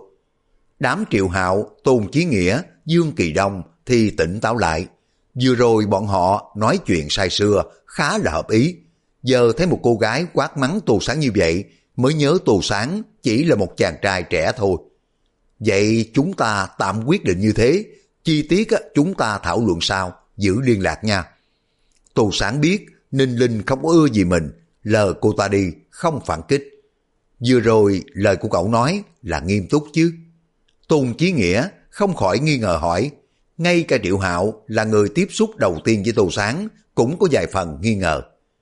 Đám Triệu Hạo, Tôn Chí Nghĩa, Dương Kỳ Đông thì tỉnh táo lại. Vừa rồi bọn họ nói chuyện say sưa khá là hợp ý. Giờ thấy một cô gái quát mắng Tô Sáng như vậy mới nhớ Tô Sáng chỉ là một chàng trai trẻ thôi. Vậy chúng ta tạm quyết định như thế, chi tiết chúng ta thảo luận sau, giữ liên lạc nha. Tô Sáng biết Ninh Linh không có ưa gì mình, lờ cô ta đi, không phản kích. Vừa rồi lời của cậu nói là nghiêm túc chứ? Tôn Chí Nghĩa không khỏi nghi ngờ hỏi, Ngay cả Triệu Hạo là người tiếp xúc đầu tiên với Tô Sáng cũng có vài phần nghi ngờ.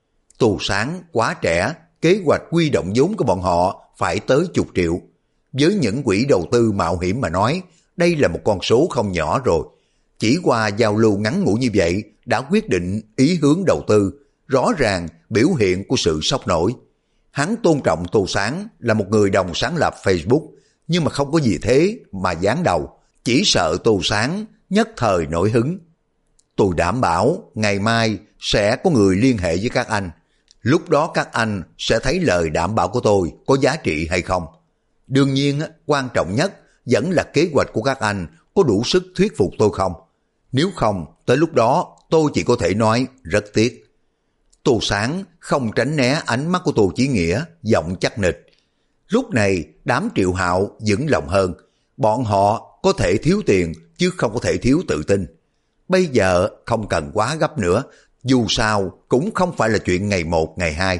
Tô Sáng quá trẻ, kế hoạch quy động vốn của bọn họ phải tới chục triệu. Với những quỹ đầu tư mạo hiểm mà nói, đây là một con số không nhỏ rồi. Chỉ qua giao lưu ngắn ngủi như vậy đã quyết định ý hướng đầu tư, rõ ràng biểu hiện của sự sốc nổi. Hắn tôn trọng Tô Sáng là một người đồng sáng lập Facebook, nhưng mà không có gì thế mà giáng đầu, chỉ sợ Tô Sáng nhất thời nổi hứng. Tôi đảm bảo ngày mai sẽ có người liên hệ với các anh. Lúc đó các anh sẽ thấy lời đảm bảo của tôi có giá trị hay không. Đương nhiên, quan trọng nhất vẫn là kế hoạch của các anh có đủ sức thuyết phục tôi không. Nếu không, tới lúc đó tôi chỉ có thể nói rất tiếc. Tô Sáng không tránh né ánh mắt của Tô Chí Nghĩa, giọng chắc nịch. Lúc này đám Triệu Hạo vững lòng hơn. Bọn họ có thể thiếu tiền chứ không có thể thiếu tự tin. Bây giờ không cần quá gấp nữa, dù sao cũng không phải là chuyện ngày một ngày hai.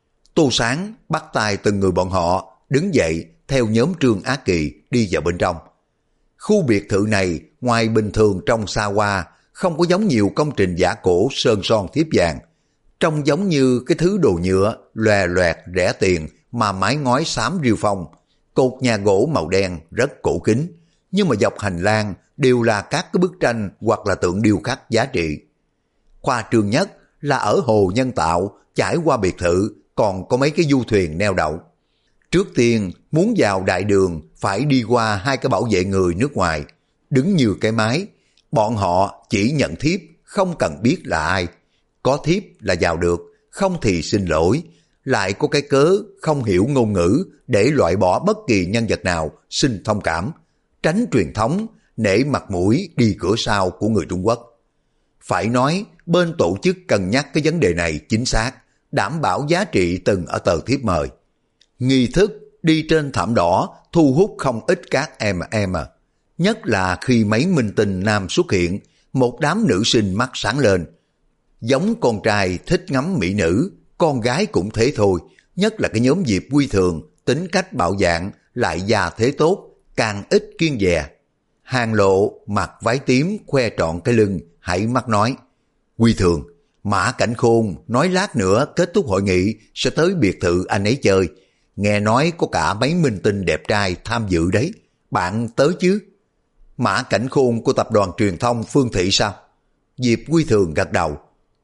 Tô Sáng bắt tay từng người bọn họ đứng dậy theo nhóm Trương Á Kỳ đi vào bên trong. Khu biệt thự này ngoài bình thường trong xa hoa, không có giống nhiều công trình giả cổ sơn son thiếp vàng. Trông giống như cái thứ đồ nhựa lòe loẹt rẻ tiền mà mái ngói xám rêu phong, cột nhà gỗ màu đen rất cổ kính, nhưng mà dọc hành lang đều là các cái bức tranh hoặc là tượng điêu khắc giá trị. Khoa trương nhất là ở hồ nhân tạo trải qua biệt thự còn có mấy cái du thuyền neo đậu. Trước tiên muốn vào đại đường phải đi qua hai cái bảo vệ người nước ngoài, đứng như cái máy. Bọn họ chỉ nhận thiếp, không cần biết là ai. Có thiếp là vào được, không thì xin lỗi. Lại có cái cớ không hiểu ngôn ngữ để loại bỏ bất kỳ nhân vật nào xin thông cảm, tránh truyền thống, nể mặt mũi đi cửa sau của người Trung Quốc. Phải nói, bên tổ chức cân nhắc cái vấn đề này chính xác, đảm bảo giá trị từng ở tờ thiếp mời. Nghi thức đi trên thảm đỏ thu hút không ít các em. Nhất là khi mấy minh tinh nam xuất hiện, một đám nữ sinh mắt sáng lên. Giống con trai thích ngắm mỹ nữ, con gái cũng thế thôi, nhất là cái nhóm Diệp Quy Thường, tính cách bạo dạn, lại già thế tốt, càng ít kiêng dè. Hàng Lộ mặc váy tím khoe trọn cái lưng, hãy mắt nói: Quy Thường, Mã Cảnh Khôn nói lát nữa kết thúc hội nghị sẽ tới biệt thự anh ấy chơi. Nghe nói có cả mấy minh tinh đẹp trai tham dự đấy, bạn tới chứ? Mã Cảnh Khôn của tập đoàn truyền thông Phương Thị sao? Diệp Quy Thường gật đầu.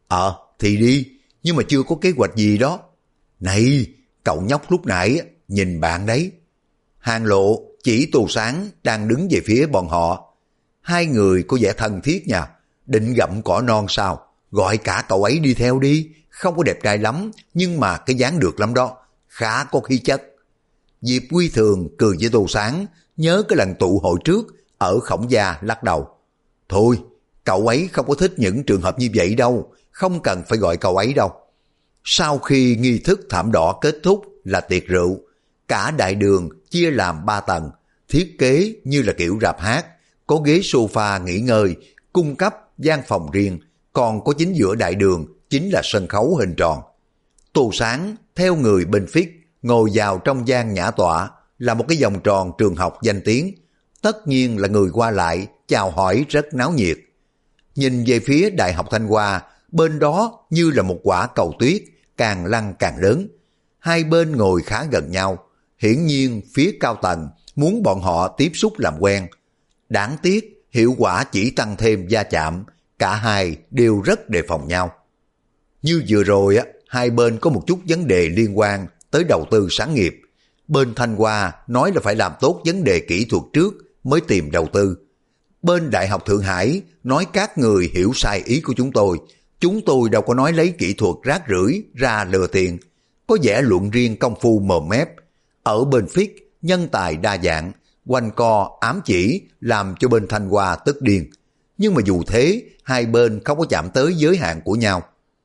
Thì đi, nhưng mà chưa có kế hoạch gì đó. Này, cậu nhóc lúc nãy nhìn bạn đấy. Hàng Lộ chỉ Tô Sáng đang đứng về phía bọn họ. Hai người có vẻ thân thiết nha, định gặm cỏ non sao? Gọi cả cậu ấy đi theo đi, không có đẹp trai lắm, nhưng mà cái dáng được lắm đó, khá có khí chất. Diệp Quy Thường cười với Tô Sáng, nhớ cái lần tụ hội trước ở Khổng Gia lắc đầu. Thôi, cậu ấy không có thích những trường hợp như vậy đâu, không cần phải gọi cậu ấy đâu. Sau khi nghi thức thảm đỏ kết thúc là tiệc rượu, cả đại đường chia làm 3 tầng, thiết kế như là kiểu rạp hát, có ghế sofa nghỉ ngơi, cung cấp gian phòng riêng, còn có chính giữa đại đường chính là sân khấu hình tròn. Tô Sáng theo người bên phía ngồi vào trong gian nhã tọa là một cái vòng tròn trường học danh tiếng, tất nhiên là người qua lại chào hỏi rất náo nhiệt. Nhìn về phía Đại học Thanh Hoa, bên đó như là một quả cầu tuyết, càng lăn càng lớn. Hai bên ngồi khá gần nhau, hiển nhiên phía cao tầng muốn bọn họ tiếp xúc làm quen. Đáng tiếc, hiệu quả chỉ tăng thêm va chạm, cả hai đều rất đề phòng nhau. Như vừa rồi, hai bên có một chút vấn đề liên quan tới đầu tư sáng nghiệp. Bên Thanh Hoa nói là phải làm tốt vấn đề kỹ thuật trước mới tìm đầu tư. Bên Đại học Thượng Hải nói các người hiểu sai ý của chúng tôi đâu có nói lấy kỹ thuật rác rưởi ra lừa tiền, có vẻ luận riêng công phu mồm mép. Ở bên FIC nhân tài đa dạng, quanh co ám chỉ làm cho bên Thanh Hoa tức điên. Nhưng mà dù thế, hai bên không có chạm tới giới hạn của nhau.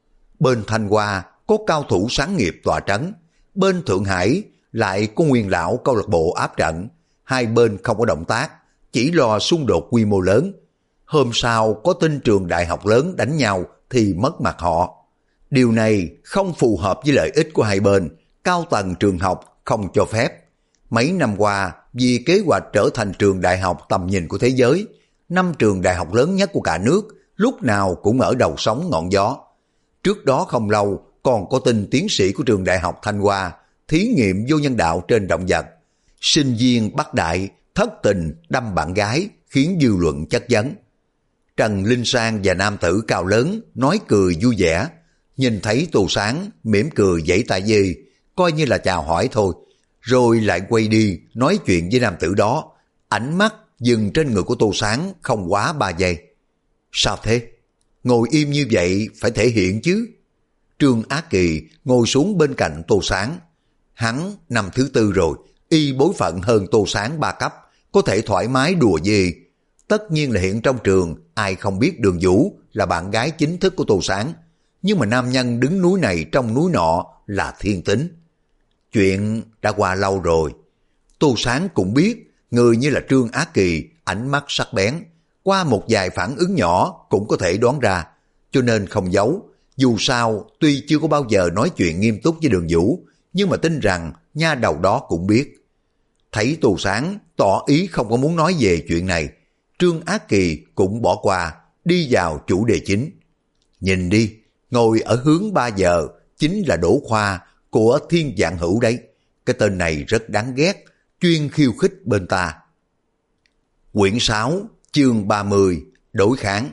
Bên Thanh Hoa có cao thủ sáng nghiệp tọa trấn, bên Thượng Hải lại có nguyên lão câu lạc bộ áp trận. Hai bên không có động tác, chỉ lo xung đột quy mô lớn. Hôm sau có tin trường đại học lớn đánh nhau thì mất mặt họ. Điều này không phù hợp với lợi ích của hai bên, cao tầng trường học không cho phép. Mấy năm qua, vì kế hoạch trở thành trường đại học tầm nhìn của thế giới, 5 trường đại học lớn nhất của cả nước, lúc nào cũng ở đầu sóng ngọn gió. Trước đó không lâu, còn có tin tiến sĩ của trường đại học Thanh Hoa thí nghiệm vô nhân đạo trên động vật. Sinh viên Bắc Đại thất tình đâm bạn gái, khiến dư luận chất vấn. Trần Linh Sang và nam tử cao lớn nói cười vui vẻ, nhìn thấy Tô Sáng mỉm cười vẫy tay dê, coi như là chào hỏi thôi, rồi lại quay đi nói chuyện với nam tử đó. Ánh mắt dừng trên người của Tô Sáng không quá 3 giây. Sao thế? Ngồi im như vậy phải thể hiện chứ. Trương Á Kỳ ngồi xuống bên cạnh Tô Sáng. Hắn năm thứ 4 rồi, y bối phận hơn Tô Sáng 3 cấp, có thể thoải mái đùa gì. Tất nhiên là hiện trong trường ai không biết Đường Vũ là bạn gái chính thức của Tô Sáng, nhưng mà nam nhân đứng núi này trong núi nọ là thiên tính. Chuyện đã qua lâu rồi. Tô Sáng cũng biết người như là Trương Á Kỳ ánh mắt sắc bén, qua một vài phản ứng nhỏ cũng có thể đoán ra, cho nên không giấu. Dù sao tuy chưa có bao giờ nói chuyện nghiêm túc với Đường Vũ, nhưng mà tin rằng nha đầu đó cũng biết. Thấy Tô Sáng tỏ ý không có muốn nói về chuyện này, Trương Á Kỳ cũng bỏ qua, đi vào chủ đề chính. Nhìn đi, ngồi ở hướng 3 giờ chính là Đỗ Khoa của Thiên Vạn Hữu đấy. Cái tên này rất đáng ghét, chuyên khiêu khích bên ta. Quyển 6, chương 30, đối kháng.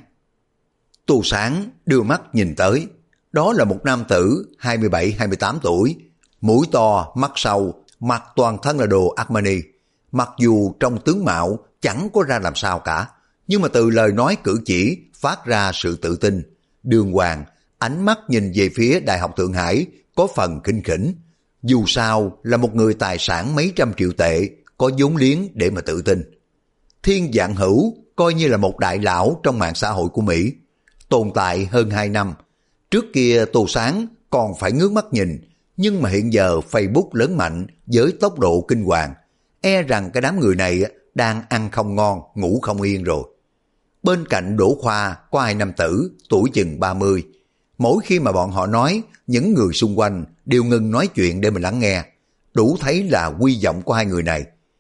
Tô Sáng đưa mắt nhìn tới. Đó là một nam tử 27-28 tuổi, mũi to, mắt sâu, mặc toàn thân là đồ Armani. Mặc dù trong tướng mạo chẳng có ra làm sao cả, nhưng mà từ lời nói cử chỉ phát ra sự tự tin, đường hoàng, ánh mắt nhìn về phía Đại học Thượng Hải có phần khinh khỉnh. Dù sao là một người tài sản mấy trăm triệu tệ, có vốn liếng để mà tự tin. Thiên Vạn Hữu coi như là một đại lão trong mạng xã hội của Mỹ, tồn tại hơn 2 năm. Trước kia Tô Sáng còn phải ngước mắt nhìn, nhưng mà hiện giờ Facebook lớn mạnh với tốc độ kinh hoàng, e rằng cái đám người này đang ăn không ngon, ngủ không yên rồi. Bên cạnh Đỗ Khoa có 2 nam tử, tuổi chừng 30. Mỗi khi mà bọn họ nói, những người xung quanh đều ngừng nói chuyện để mình lắng nghe, đủ thấy là quy vọng của 2 người này.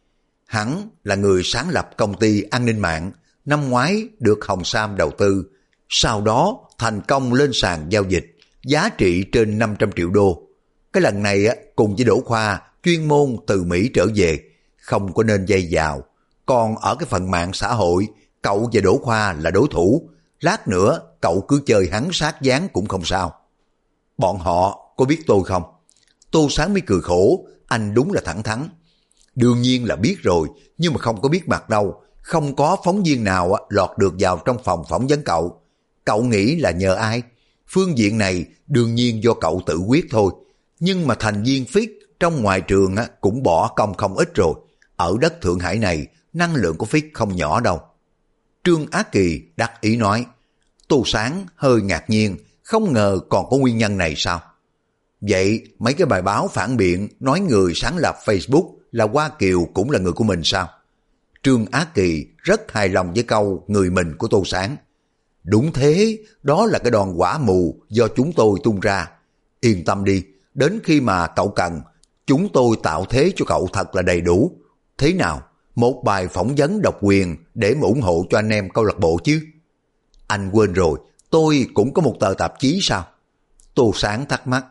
Hắn là người sáng lập công ty an ninh mạng, năm ngoái được Hồng Sam đầu tư, sau đó thành công lên sàn giao dịch, giá trị trên 500 triệu đô. Cái lần này cùng với Đỗ Khoa chuyên môn từ Mỹ trở về, không có nên dây vào. Còn ở cái phần mạng xã hội, cậu và Đỗ Khoa là đối thủ, lát nữa cậu cứ chơi hắn sát dáng cũng không sao. Bọn họ có biết tôi không? Tô Sáng mới cười khổ, anh đúng là thẳng thắn. Đương nhiên là biết rồi, nhưng mà không có biết mặt đâu, không có phóng viên nào lọt được vào trong phòng phỏng vấn cậu. Cậu nghĩ là nhờ ai? Phương diện này đương nhiên do cậu tự quyết thôi, nhưng mà thành viên FIT trong ngoài trường cũng bỏ công không ít rồi. Ở đất Thượng Hải này, năng lượng của FIT không nhỏ đâu. Trương Á Kỳ đắc ý nói. Tô Sáng hơi ngạc nhiên, không ngờ còn có nguyên nhân này sao? Vậy mấy cái bài báo phản biện nói người sáng lập Facebook là Hoa Kiều cũng là người của mình sao? Trương Á Kỳ rất hài lòng với câu người mình của Tô Sáng. Đúng thế, đó là cái đòn quả mù do chúng tôi tung ra. Yên tâm đi, đến khi mà cậu cần, chúng tôi tạo thế cho cậu thật là đầy đủ. Thế nào, một bài phỏng vấn độc quyền để mà ủng hộ cho anh em câu lạc bộ chứ? Anh quên rồi, tôi cũng có một tờ tạp chí sao? Tô Sáng thắc mắc.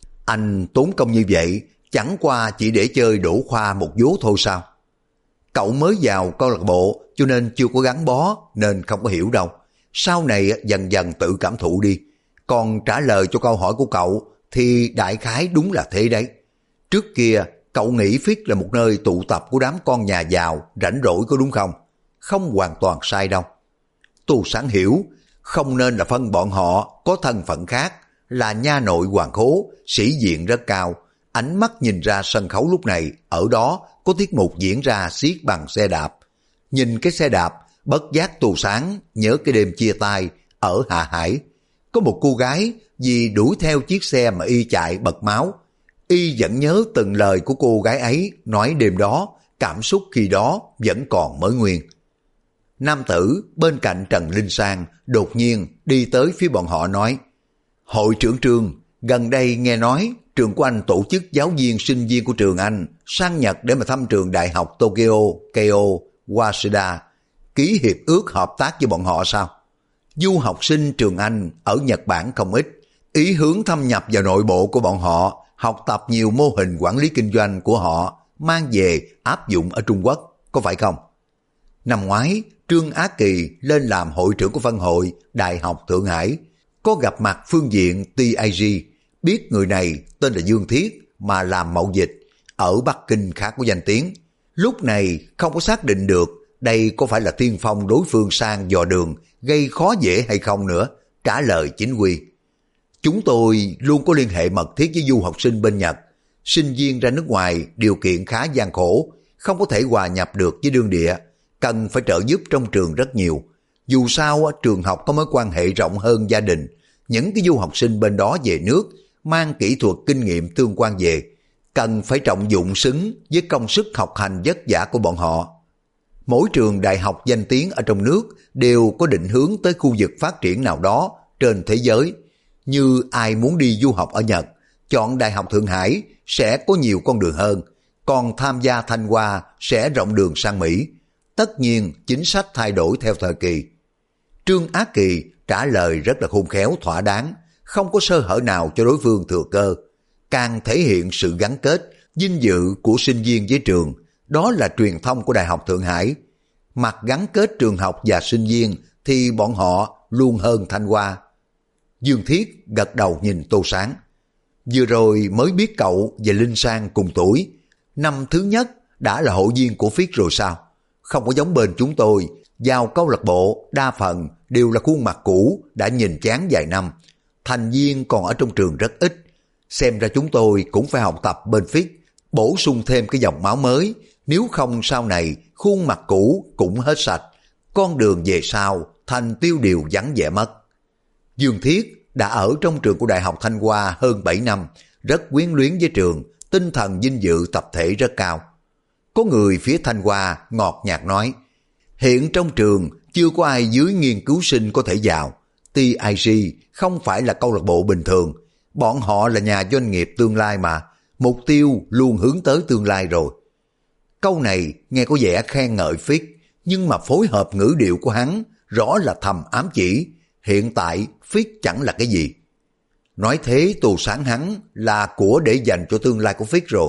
Anh tốn công như vậy, chẳng qua chỉ để chơi Đỗ Khoa một vố thôi sao? Cậu mới vào câu lạc bộ cho nên chưa có gắn bó nên không có hiểu đâu. Sau này dần dần tự cảm thụ đi. Còn trả lời cho câu hỏi của cậu thì đại khái đúng là thế đấy. Trước kia cậu nghĩ FIT là một nơi tụ tập của đám con nhà giàu rảnh rỗi có đúng không? Không hoàn toàn sai đâu. Tô Sáng hiểu, không nên là phân bọn họ có thân phận khác, là nha nội hoàng khố, sĩ diện rất cao. Ánh mắt nhìn ra sân khấu lúc này, ở đó có tiết mục diễn ra xiết bằng xe đạp. Nhìn cái xe đạp, bất giác Tô Sáng nhớ cái đêm chia tay ở Hạ Hải. Có một cô gái vì đuổi theo chiếc xe mà y chạy bật máu. Y vẫn nhớ từng lời của cô gái ấy nói đêm đó, cảm xúc khi đó vẫn còn mới nguyên. Nam tử bên cạnh Trần Linh Sang đột nhiên đi tới phía bọn họ nói: Hội trưởng Trương, gần đây nghe nói trường của anh tổ chức giáo viên sinh viên của trường anh sang Nhật để mà thăm trường đại học Tokyo, Keio, Waseda. ký hiệp ước hợp tác với bọn họ sao? Du học sinh trường Anh ở Nhật Bản không ít, ý hướng thâm nhập vào nội bộ của bọn họ, học tập nhiều mô hình quản lý kinh doanh của họ, mang về áp dụng ở Trung Quốc, có phải không? Năm ngoái, Trương Á Kỳ lên làm hội trưởng của phân hội Đại học Thượng Hải, có gặp mặt phương diện TIG, biết người này tên là Dương Thiết mà làm mậu dịch, ở Bắc Kinh khá có danh tiếng. Lúc này không có xác định được đây có phải là tiên phong đối phương sang dò đường, gây khó dễ hay không nữa, trả lời chính quy. Chúng tôi luôn có liên hệ mật thiết với du học sinh bên Nhật. Sinh viên ra nước ngoài điều kiện khá gian khổ, không có thể hòa nhập được với đương địa, cần phải trợ giúp trong trường rất nhiều. Dù sao trường học có mối quan hệ rộng hơn gia đình, những cái du học sinh bên đó về nước mang kỹ thuật kinh nghiệm tương quan về, cần phải trọng dụng xứng với công sức học hành vất vả của bọn họ. Mỗi trường đại học danh tiếng ở trong nước đều có định hướng tới khu vực phát triển nào đó trên thế giới. Như ai muốn đi du học ở Nhật, chọn Đại học Thượng Hải sẽ có nhiều con đường hơn, còn tham gia Thanh Hoa sẽ rộng đường sang Mỹ. Tất nhiên chính sách thay đổi theo thời kỳ. Trương Á Kỳ trả lời rất là khôn khéo thỏa đáng, không có sơ hở nào cho đối phương thừa cơ, càng thể hiện sự gắn kết, vinh dự của sinh viên với trường. Đó là truyền thông của Đại học Thượng Hải. Mặt gắn kết trường học và sinh viên thì bọn họ luôn hơn Thanh Hoa. Dương Thiết gật đầu nhìn Tô Sáng. Vừa rồi mới biết cậu và Linh Sang cùng tuổi, năm thứ nhất đã là hội viên của Phiết rồi sao? Không có giống bên chúng tôi, vào câu lạc bộ đa phần đều là khuôn mặt cũ đã nhìn chán vài năm. Thành viên còn ở trong trường rất ít. Xem ra chúng tôi cũng phải học tập bên Phiết, bổ sung thêm cái dòng máu mới, nếu không sau này khuôn mặt cũ cũng hết sạch, con đường về sau thành tiêu điều vắng vẻ mất. Dương Thiết đã ở trong trường của Đại học Thanh Hoa hơn 7 năm, rất quyến luyến với trường, tinh thần vinh dự tập thể rất cao. Có người phía Thanh Hoa ngọt nhạt nói, hiện trong trường chưa có ai dưới nghiên cứu sinh có thể vào. TIG không phải là câu lạc bộ bình thường, bọn họ là nhà doanh nghiệp tương lai mà, mục tiêu luôn hướng tới tương lai rồi. Câu này nghe có vẻ khen ngợi Phiết, nhưng mà phối hợp ngữ điệu của hắn rõ là thầm ám chỉ hiện tại Phiết chẳng là cái gì. Nói thế Tô Sáng hắn là của để dành cho tương lai của Phiết rồi.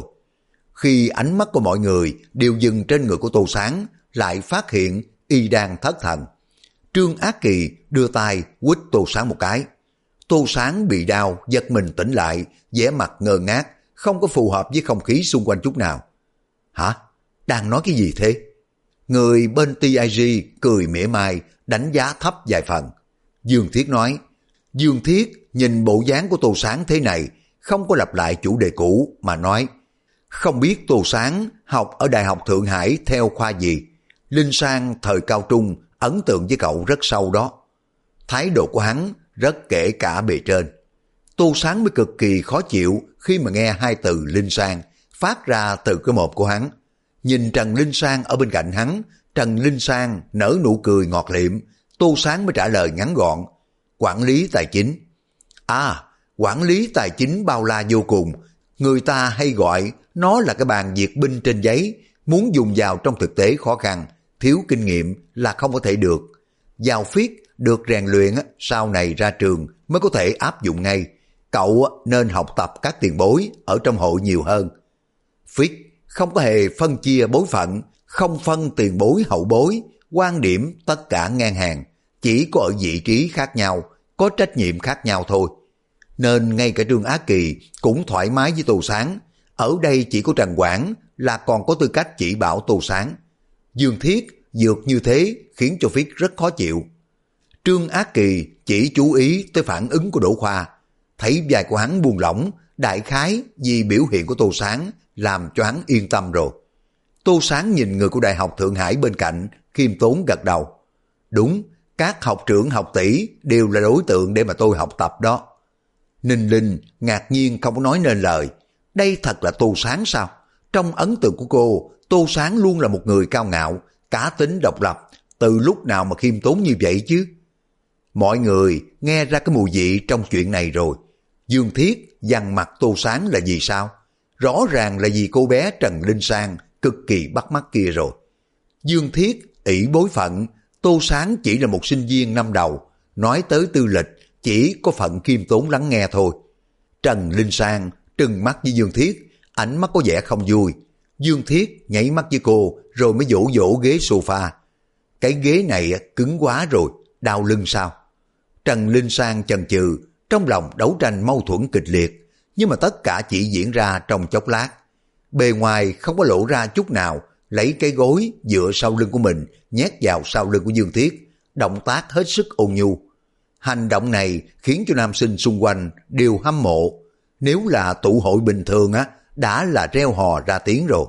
Khi ánh mắt của mọi người đều dừng trên người của Tô Sáng, lại phát hiện y đang thất thần. Trương Á Kỳ đưa tay quýt Tô Sáng một cái. Tô Sáng bị đau, giật mình tỉnh lại, vẻ mặt ngơ ngác, không có phù hợp với không khí xung quanh chút nào. Hả? Đang nói cái gì thế? Người bên TIG cười mỉa mai, đánh giá thấp vài phần. Dương Thiết nói. Dương Thiết nhìn bộ dáng của Tô Sáng thế này, không có lặp lại chủ đề cũ mà nói, không biết Tô Sáng học ở Đại học Thượng Hải theo khoa gì. Linh Sang thời cao trung ấn tượng với cậu rất sâu đó. Thái độ của hắn rất kể cả bề trên. Tô Sáng mới cực kỳ khó chịu khi mà nghe hai từ Linh Sang phát ra từ cái mồm của hắn. Nhìn Trần Linh Sang ở bên cạnh hắn, Trần Linh Sang nở nụ cười ngọt liệm, Tô Sáng mới trả lời ngắn gọn, quản lý tài chính. À, quản lý tài chính bao la vô cùng, người ta hay gọi nó là cái bàn duyệt binh trên giấy, muốn dùng vào trong thực tế khó khăn, thiếu kinh nghiệm là không có thể được. Vào Phiết được rèn luyện, sau này ra trường mới có thể áp dụng ngay. Cậu nên học tập các tiền bối ở trong hội nhiều hơn. Phiết không có hề phân chia bối phận, không phân tiền bối hậu bối, quan điểm tất cả ngang hàng, chỉ có ở vị trí khác nhau, có trách nhiệm khác nhau thôi. Nên ngay cả Trương Á Kỳ cũng thoải mái với Tô Sáng, ở đây chỉ có Trần Quảng là còn có tư cách chỉ bảo Tô Sáng. Dương Thiết dược như thế khiến cho Phiết rất khó chịu. Trương Á Kỳ chỉ chú ý tới phản ứng của Đỗ Khoa, thấy vai của hắn buông lỏng, đại khái vì biểu hiện của Tô Sáng làm cho hắn yên tâm rồi. Tô Sáng nhìn người của Đại học Thượng Hải bên cạnh, khiêm tốn gật đầu. Đúng, các học trưởng học tỷ đều là đối tượng để mà tôi học tập đó. Ninh Linh ngạc nhiên không có nói nên lời. Đây thật là Tô Sáng sao? Trong ấn tượng của cô, Tô Sáng luôn là một người cao ngạo, cá tính độc lập, từ lúc nào mà khiêm tốn như vậy chứ? Mọi người nghe ra cái mùi vị trong chuyện này rồi. Dương Thiết dằn mặt Tô Sáng là vì sao? Rõ ràng là vì cô bé Trần Linh Sang cực kỳ bắt mắt kia rồi. Dương Thiết ỷ bối phận, Tô Sáng chỉ là một sinh viên năm đầu, nói tới tư lịch chỉ có phận khiêm tốn lắng nghe thôi. Trần Linh Sang trừng mắt với Dương Thiết, ánh mắt có vẻ không vui. Dương Thiết nháy mắt với cô rồi mới vỗ vỗ ghế sofa. Cái ghế này cứng quá rồi, đau lưng sao? Trần Linh Sang chần chừ, trong lòng đấu tranh mâu thuẫn kịch liệt, nhưng mà tất cả chỉ diễn ra trong chốc lát. Bề ngoài không có lộ ra chút nào, lấy cái gối dựa sau lưng của mình nhét vào sau lưng của Dương Thiết, động tác hết sức ôn nhu. Hành động này khiến cho nam sinh xung quanh đều hâm mộ. Nếu là tụ hội bình thường đã là reo hò ra tiếng rồi.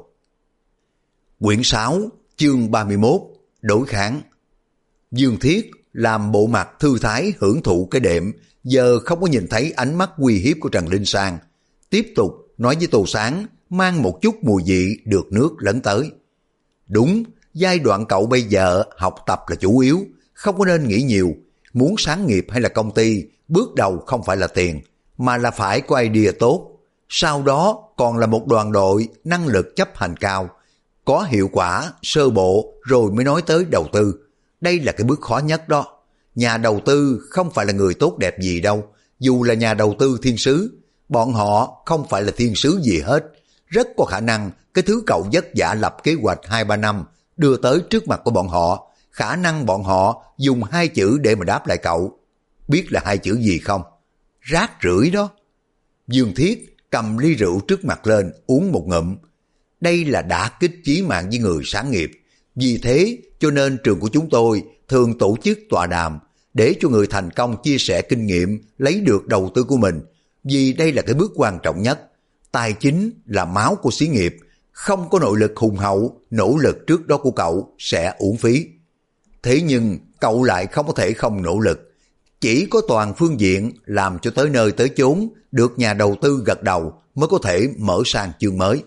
Quyển 6, chương 31, đối kháng. Dương Thiết làm bộ mặt thư thái hưởng thụ cái đệm, giờ không có nhìn thấy ánh mắt uy hiếp của Trần Linh Sang. Tiếp tục nói với Tô Sáng, mang một chút mùi vị được nước lấn tới. Đúng, giai đoạn cậu bây giờ học tập là chủ yếu, không có nên nghĩ nhiều. Muốn sáng nghiệp hay là công ty, bước đầu không phải là tiền, mà là phải có idea tốt. Sau đó còn là một đoàn đội năng lực chấp hành cao, có hiệu quả sơ bộ rồi mới nói tới đầu tư. Đây là cái bước khó nhất đó. Nhà đầu tư không phải là người tốt đẹp gì đâu, dù là nhà đầu tư thiên sứ, bọn họ không phải là thiên sứ gì hết. Rất có khả năng cái thứ cậu vất vả lập kế hoạch 2-3 năm đưa tới trước mặt của bọn họ, khả năng bọn họ dùng 2 chữ để mà đáp lại cậu. Biết là 2 chữ gì không? Rác rưởi đó. Dương Thiết cầm ly rượu trước mặt lên uống một ngụm. Đây là đả kích chí mạng với người sáng nghiệp. Vì thế cho nên trường của chúng tôi thường tổ chức tọa đàm để cho người thành công chia sẻ kinh nghiệm lấy được đầu tư của mình. Vì đây là cái bước quan trọng nhất. Tài chính là máu của xí nghiệp. Không có nội lực hùng hậu, nỗ lực trước đó của cậu sẽ uổng phí. Thế nhưng cậu lại không có thể không nỗ lực. Chỉ có toàn phương diện làm cho tới nơi tới chốn, được nhà đầu tư gật đầu mới có thể mở sang chương mới.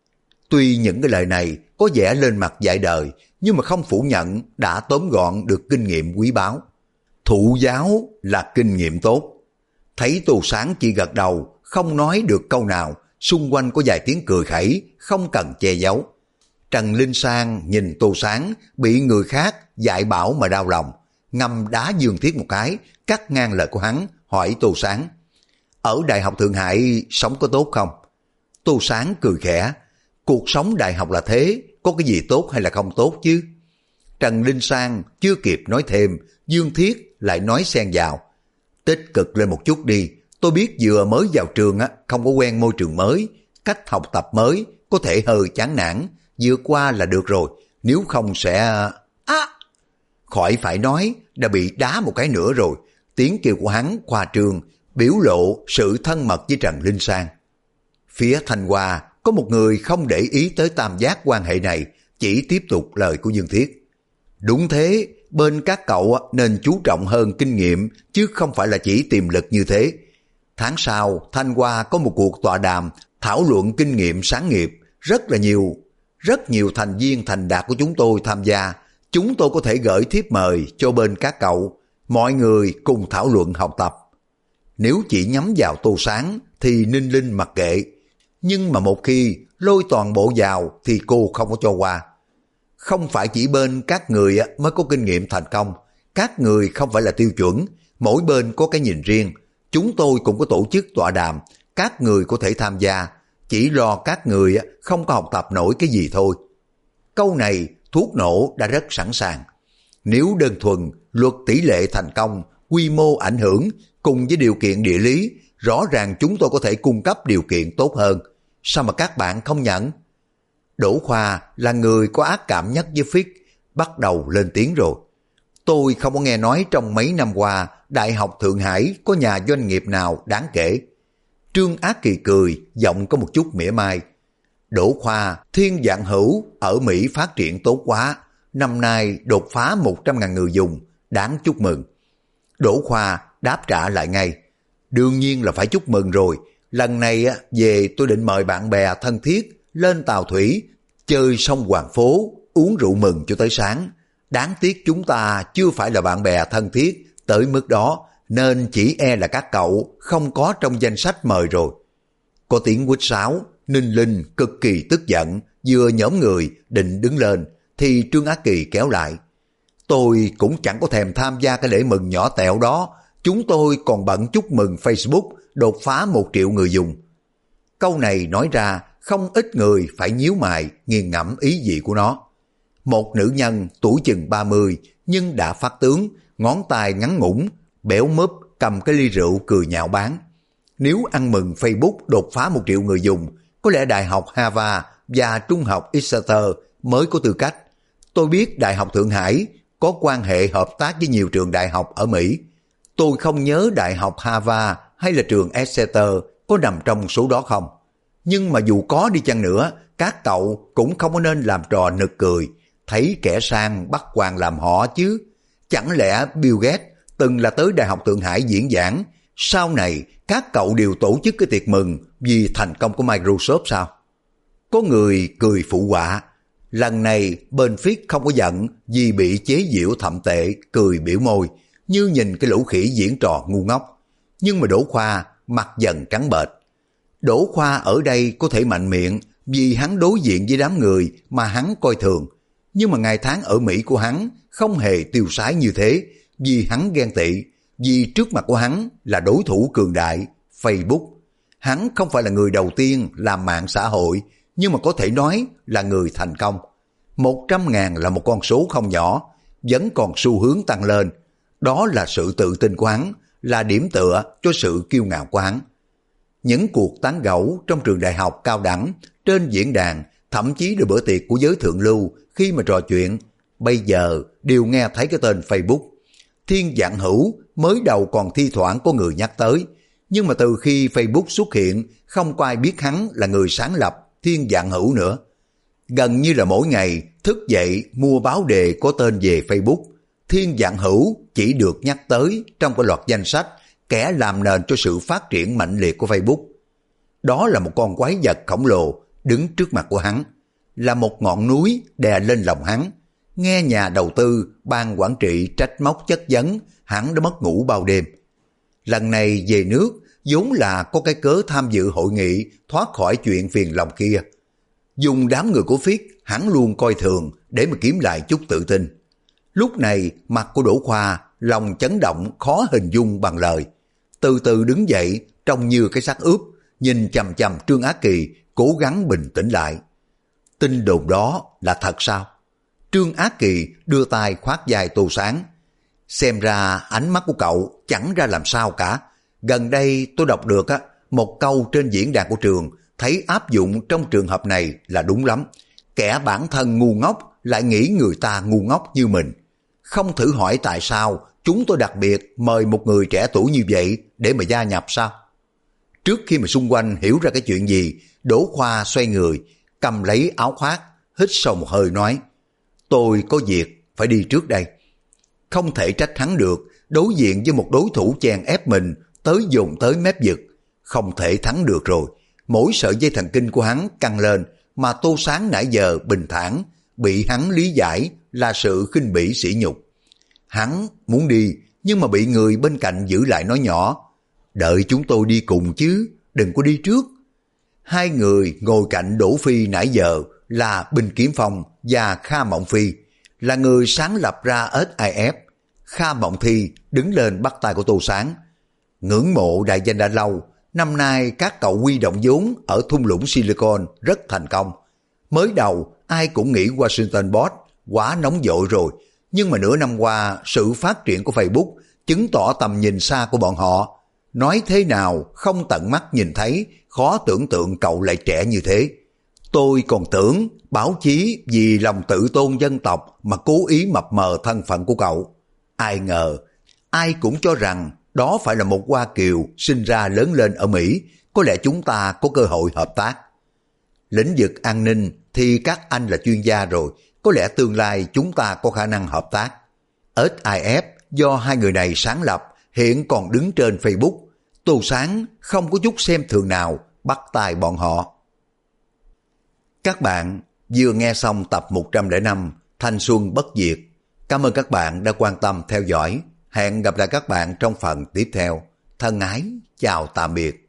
Tuy những cái lời này có vẻ lên mặt dạy đời, nhưng mà không phủ nhận đã tóm gọn được kinh nghiệm quý báu. Thụ giáo là kinh nghiệm tốt. Thấy Tô Sáng chỉ gật đầu, không nói được câu nào, xung quanh có vài tiếng cười khẩy, không cần che giấu. Trần Linh Sang nhìn Tô Sáng bị người khác dạy bảo mà đau lòng, ngầm đá Dương Thiết một cái, cắt ngang lời của hắn, hỏi Tô Sáng: ở Đại học Thượng Hải sống có tốt không? Tô Sáng cười khẽ: cuộc sống đại học là thế, có cái gì tốt hay là không tốt chứ? Trần Linh Sang chưa kịp nói thêm, Dương Thiết lại nói xen vào: tích cực lên một chút đi, tôi biết vừa mới vào trường không có quen môi trường mới, cách học tập mới, có thể hơi chán nản, vượt qua là được rồi, nếu không sẽ... Khỏi phải nói, đã bị đá một cái nữa rồi. Tiếng kêu của hắn khoa trương, biểu lộ sự thân mật với Trần Linh Sang. Phía Thanh Hoa có một người không để ý tới tam giác quan hệ này, chỉ tiếp tục lời của Dương Thiết. Đúng thế, bên các cậu nên chú trọng hơn kinh nghiệm, chứ không phải là chỉ tiềm lực như thế. Tháng sau, Thanh Hoa có một cuộc tọa đàm thảo luận kinh nghiệm sáng nghiệp, rất nhiều thành viên thành đạt của chúng tôi tham gia. Chúng tôi có thể gửi thiếp mời cho bên các cậu, mọi người cùng thảo luận học tập. Nếu chỉ nhắm vào Tô Sáng thì Ninh Linh mặc kệ, nhưng mà một khi lôi toàn bộ vào thì cô không có cho qua. Không phải chỉ bên các người mới có kinh nghiệm thành công, các người không phải là tiêu chuẩn, mỗi bên có cái nhìn riêng. Chúng tôi cũng có tổ chức tọa đàm, các người có thể tham gia, chỉ lo các người không có học tập nổi cái gì thôi. Câu này thuốc nổ đã rất sẵn sàng. Nếu đơn thuần luật tỷ lệ thành công, quy mô ảnh hưởng cùng với điều kiện địa lý, rõ ràng chúng tôi có thể cung cấp điều kiện tốt hơn. Sao mà các bạn không nhận? Đỗ Khoa là người có ác cảm nhất với Phích, bắt đầu lên tiếng rồi. Tôi không có nghe nói trong mấy năm qua Đại học Thượng Hải có nhà doanh nghiệp nào đáng kể. Trương Ác Kỳ cười, giọng có một chút mỉa mai. Đỗ Khoa, thiên vạn hữu, ở Mỹ phát triển tốt quá, năm nay đột phá 100.000 người dùng, đáng chúc mừng. Đỗ Khoa đáp trả lại ngay. Đương nhiên là phải chúc mừng rồi, lần này về tôi định mời bạn bè thân thiết lên tàu thủy, chơi sông Hoàng Phố, uống rượu mừng cho tới sáng. Đáng tiếc chúng ta chưa phải là bạn bè thân thiết tới mức đó, nên chỉ e là các cậu không có trong danh sách mời rồi. Có tiếng huýt sáo, Ninh Linh cực kỳ tức giận, vừa nhổm người định đứng lên, thì Trương Á Kỳ kéo lại. Tôi cũng chẳng có thèm tham gia cái lễ mừng nhỏ tẹo đó, chúng tôi còn bận chúc mừng Facebook đột phá 1 triệu người dùng. Câu này nói ra không ít người phải nhíu mày nghiền ngẫm ý vị của nó. Một nữ nhân tuổi chừng 30 nhưng đã phát tướng, ngón tay ngắn ngủn, béo múp, cầm cái ly rượu cười nhạo báng. Nếu ăn mừng Facebook đột phá 1 triệu người dùng, có lẽ Đại học Harvard và Trung học Exeter mới có tư cách. Tôi biết Đại học Thượng Hải có quan hệ hợp tác với nhiều trường đại học ở Mỹ. Tôi không nhớ Đại học Harvard hay là trường Exeter có nằm trong số đó không. Nhưng mà dù có đi chăng nữa, các cậu cũng không có nên làm trò nực cười, thấy kẻ sang bắt quan làm họ chứ. Chẳng lẽ Bill Gates từng là tới Đại học Thượng Hải diễn giảng, sau này các cậu đều tổ chức cái tiệc mừng vì thành công của Microsoft sao? Có người cười phụ họa. Lần này Buffett không có giận vì bị chế giễu thậm tệ, cười biểu môi, như nhìn cái lũ khỉ diễn trò ngu ngốc. Nhưng mà Đỗ Khoa mặt dần trắng bệch. Đỗ Khoa ở đây có thể mạnh miệng vì hắn đối diện với đám người mà hắn coi thường. Nhưng mà ngày tháng ở Mỹ của hắn không hề tiêu sái như thế, vì hắn ghen tị, vì trước mặt của hắn là đối thủ cường đại, Facebook. Hắn không phải là người đầu tiên làm mạng xã hội, nhưng mà có thể nói là người thành công. 100.000 là một con số không nhỏ, vẫn còn xu hướng tăng lên. Đó là sự tự tin của hắn, là điểm tựa cho sự kiêu ngạo của hắn. Những cuộc tán gẫu trong trường đại học cao đẳng, trên diễn đàn, thậm chí là bữa tiệc của giới thượng lưu khi mà trò chuyện, bây giờ đều nghe thấy cái tên Facebook. Thiên Vạn Hữu mới đầu còn thi thoảng có người nhắc tới, nhưng mà từ khi Facebook xuất hiện, không có ai biết hắn là người sáng lập Thiên Vạn Hữu nữa. Gần như là mỗi ngày thức dậy mua báo đề có tên về Facebook, Thiên Vạn Hữu chỉ được nhắc tới trong cái loạt danh sách kẻ làm nền cho sự phát triển mạnh liệt của Facebook. Đó là một con quái vật khổng lồ đứng trước mặt của hắn, là một ngọn núi đè lên lòng hắn. Nghe nhà đầu tư, ban quản trị trách móc chất vấn, hắn đã mất ngủ bao đêm. Lần này về nước, vốn là có cái cớ tham dự hội nghị thoát khỏi chuyện phiền lòng kia. Dùng đám người của Phiết, hắn luôn coi thường để mà kiếm lại chút tự tin. Lúc này, mặt của Đỗ Khoa, lòng chấn động khó hình dung bằng lời. Từ từ đứng dậy, trông như cái xác ướp, nhìn chằm chằm Trương Á Kỳ, cố gắng bình tĩnh lại. Tin đồn đó là thật sao? Trương Á Kỳ đưa tay khoát vai Tô Sáng. Xem ra ánh mắt của cậu chẳng ra làm sao cả. Gần đây tôi đọc được một câu trên diễn đàn của trường, thấy áp dụng trong trường hợp này là đúng lắm. Kẻ bản thân ngu ngốc lại nghĩ người ta ngu ngốc như mình. Không thử hỏi tại sao chúng tôi đặc biệt mời một người trẻ tuổi như vậy để mà gia nhập sao? Trước khi mà xung quanh hiểu ra cái chuyện gì, Đỗ Khoa xoay người, cầm lấy áo khoác, hít sâu một hơi nói: tôi có việc phải đi trước đây. Không thể trách hắn được, đối diện với một đối thủ chèn ép mình tới dồn tới mép vực, không thể thắng được rồi. Mỗi sợi dây thần kinh của hắn căng lên, mà Tô Sáng nãy giờ bình thản, bị hắn lý giải là sự khinh bỉ sỉ nhục. Hắn muốn đi, nhưng mà bị người bên cạnh giữ lại nói nhỏ: đợi chúng tôi đi cùng chứ, đừng có đi trước. Hai người ngồi cạnh Đỗ Phi nãy giờ là Binh Kiếm Phong và Kha Mộng Phi, là người sáng lập ra SIF. Kha Mộng Thi đứng lên bắt tay của Tô Sáng. Ngưỡng mộ đại danh đã lâu, năm nay các cậu huy động vốn ở thung lũng Silicon rất thành công. Mới đầu ai cũng nghĩ Washington Post quá nóng vội rồi, nhưng mà nửa năm qua sự phát triển của Facebook chứng tỏ tầm nhìn xa của bọn họ. Nói thế nào không tận mắt nhìn thấy, khó tưởng tượng cậu lại trẻ như thế. Tôi còn tưởng báo chí vì lòng tự tôn dân tộc mà cố ý mập mờ thân phận của cậu. Ai ngờ, ai cũng cho rằng đó phải là một Hoa Kiều sinh ra lớn lên ở Mỹ, có lẽ chúng ta có cơ hội hợp tác. Lĩnh vực an ninh thì các anh là chuyên gia rồi, có lẽ tương lai chúng ta có khả năng hợp tác. SIF do hai người này sáng lập hiện còn đứng trên Facebook. Tô Sáng không có chút xem thường nào bắt tay bọn họ. Các bạn vừa nghe xong tập 105 Thanh Xuân Bất Diệt. Cảm ơn các bạn đã quan tâm theo dõi. Hẹn gặp lại các bạn trong phần tiếp theo. Thân ái, chào tạm biệt.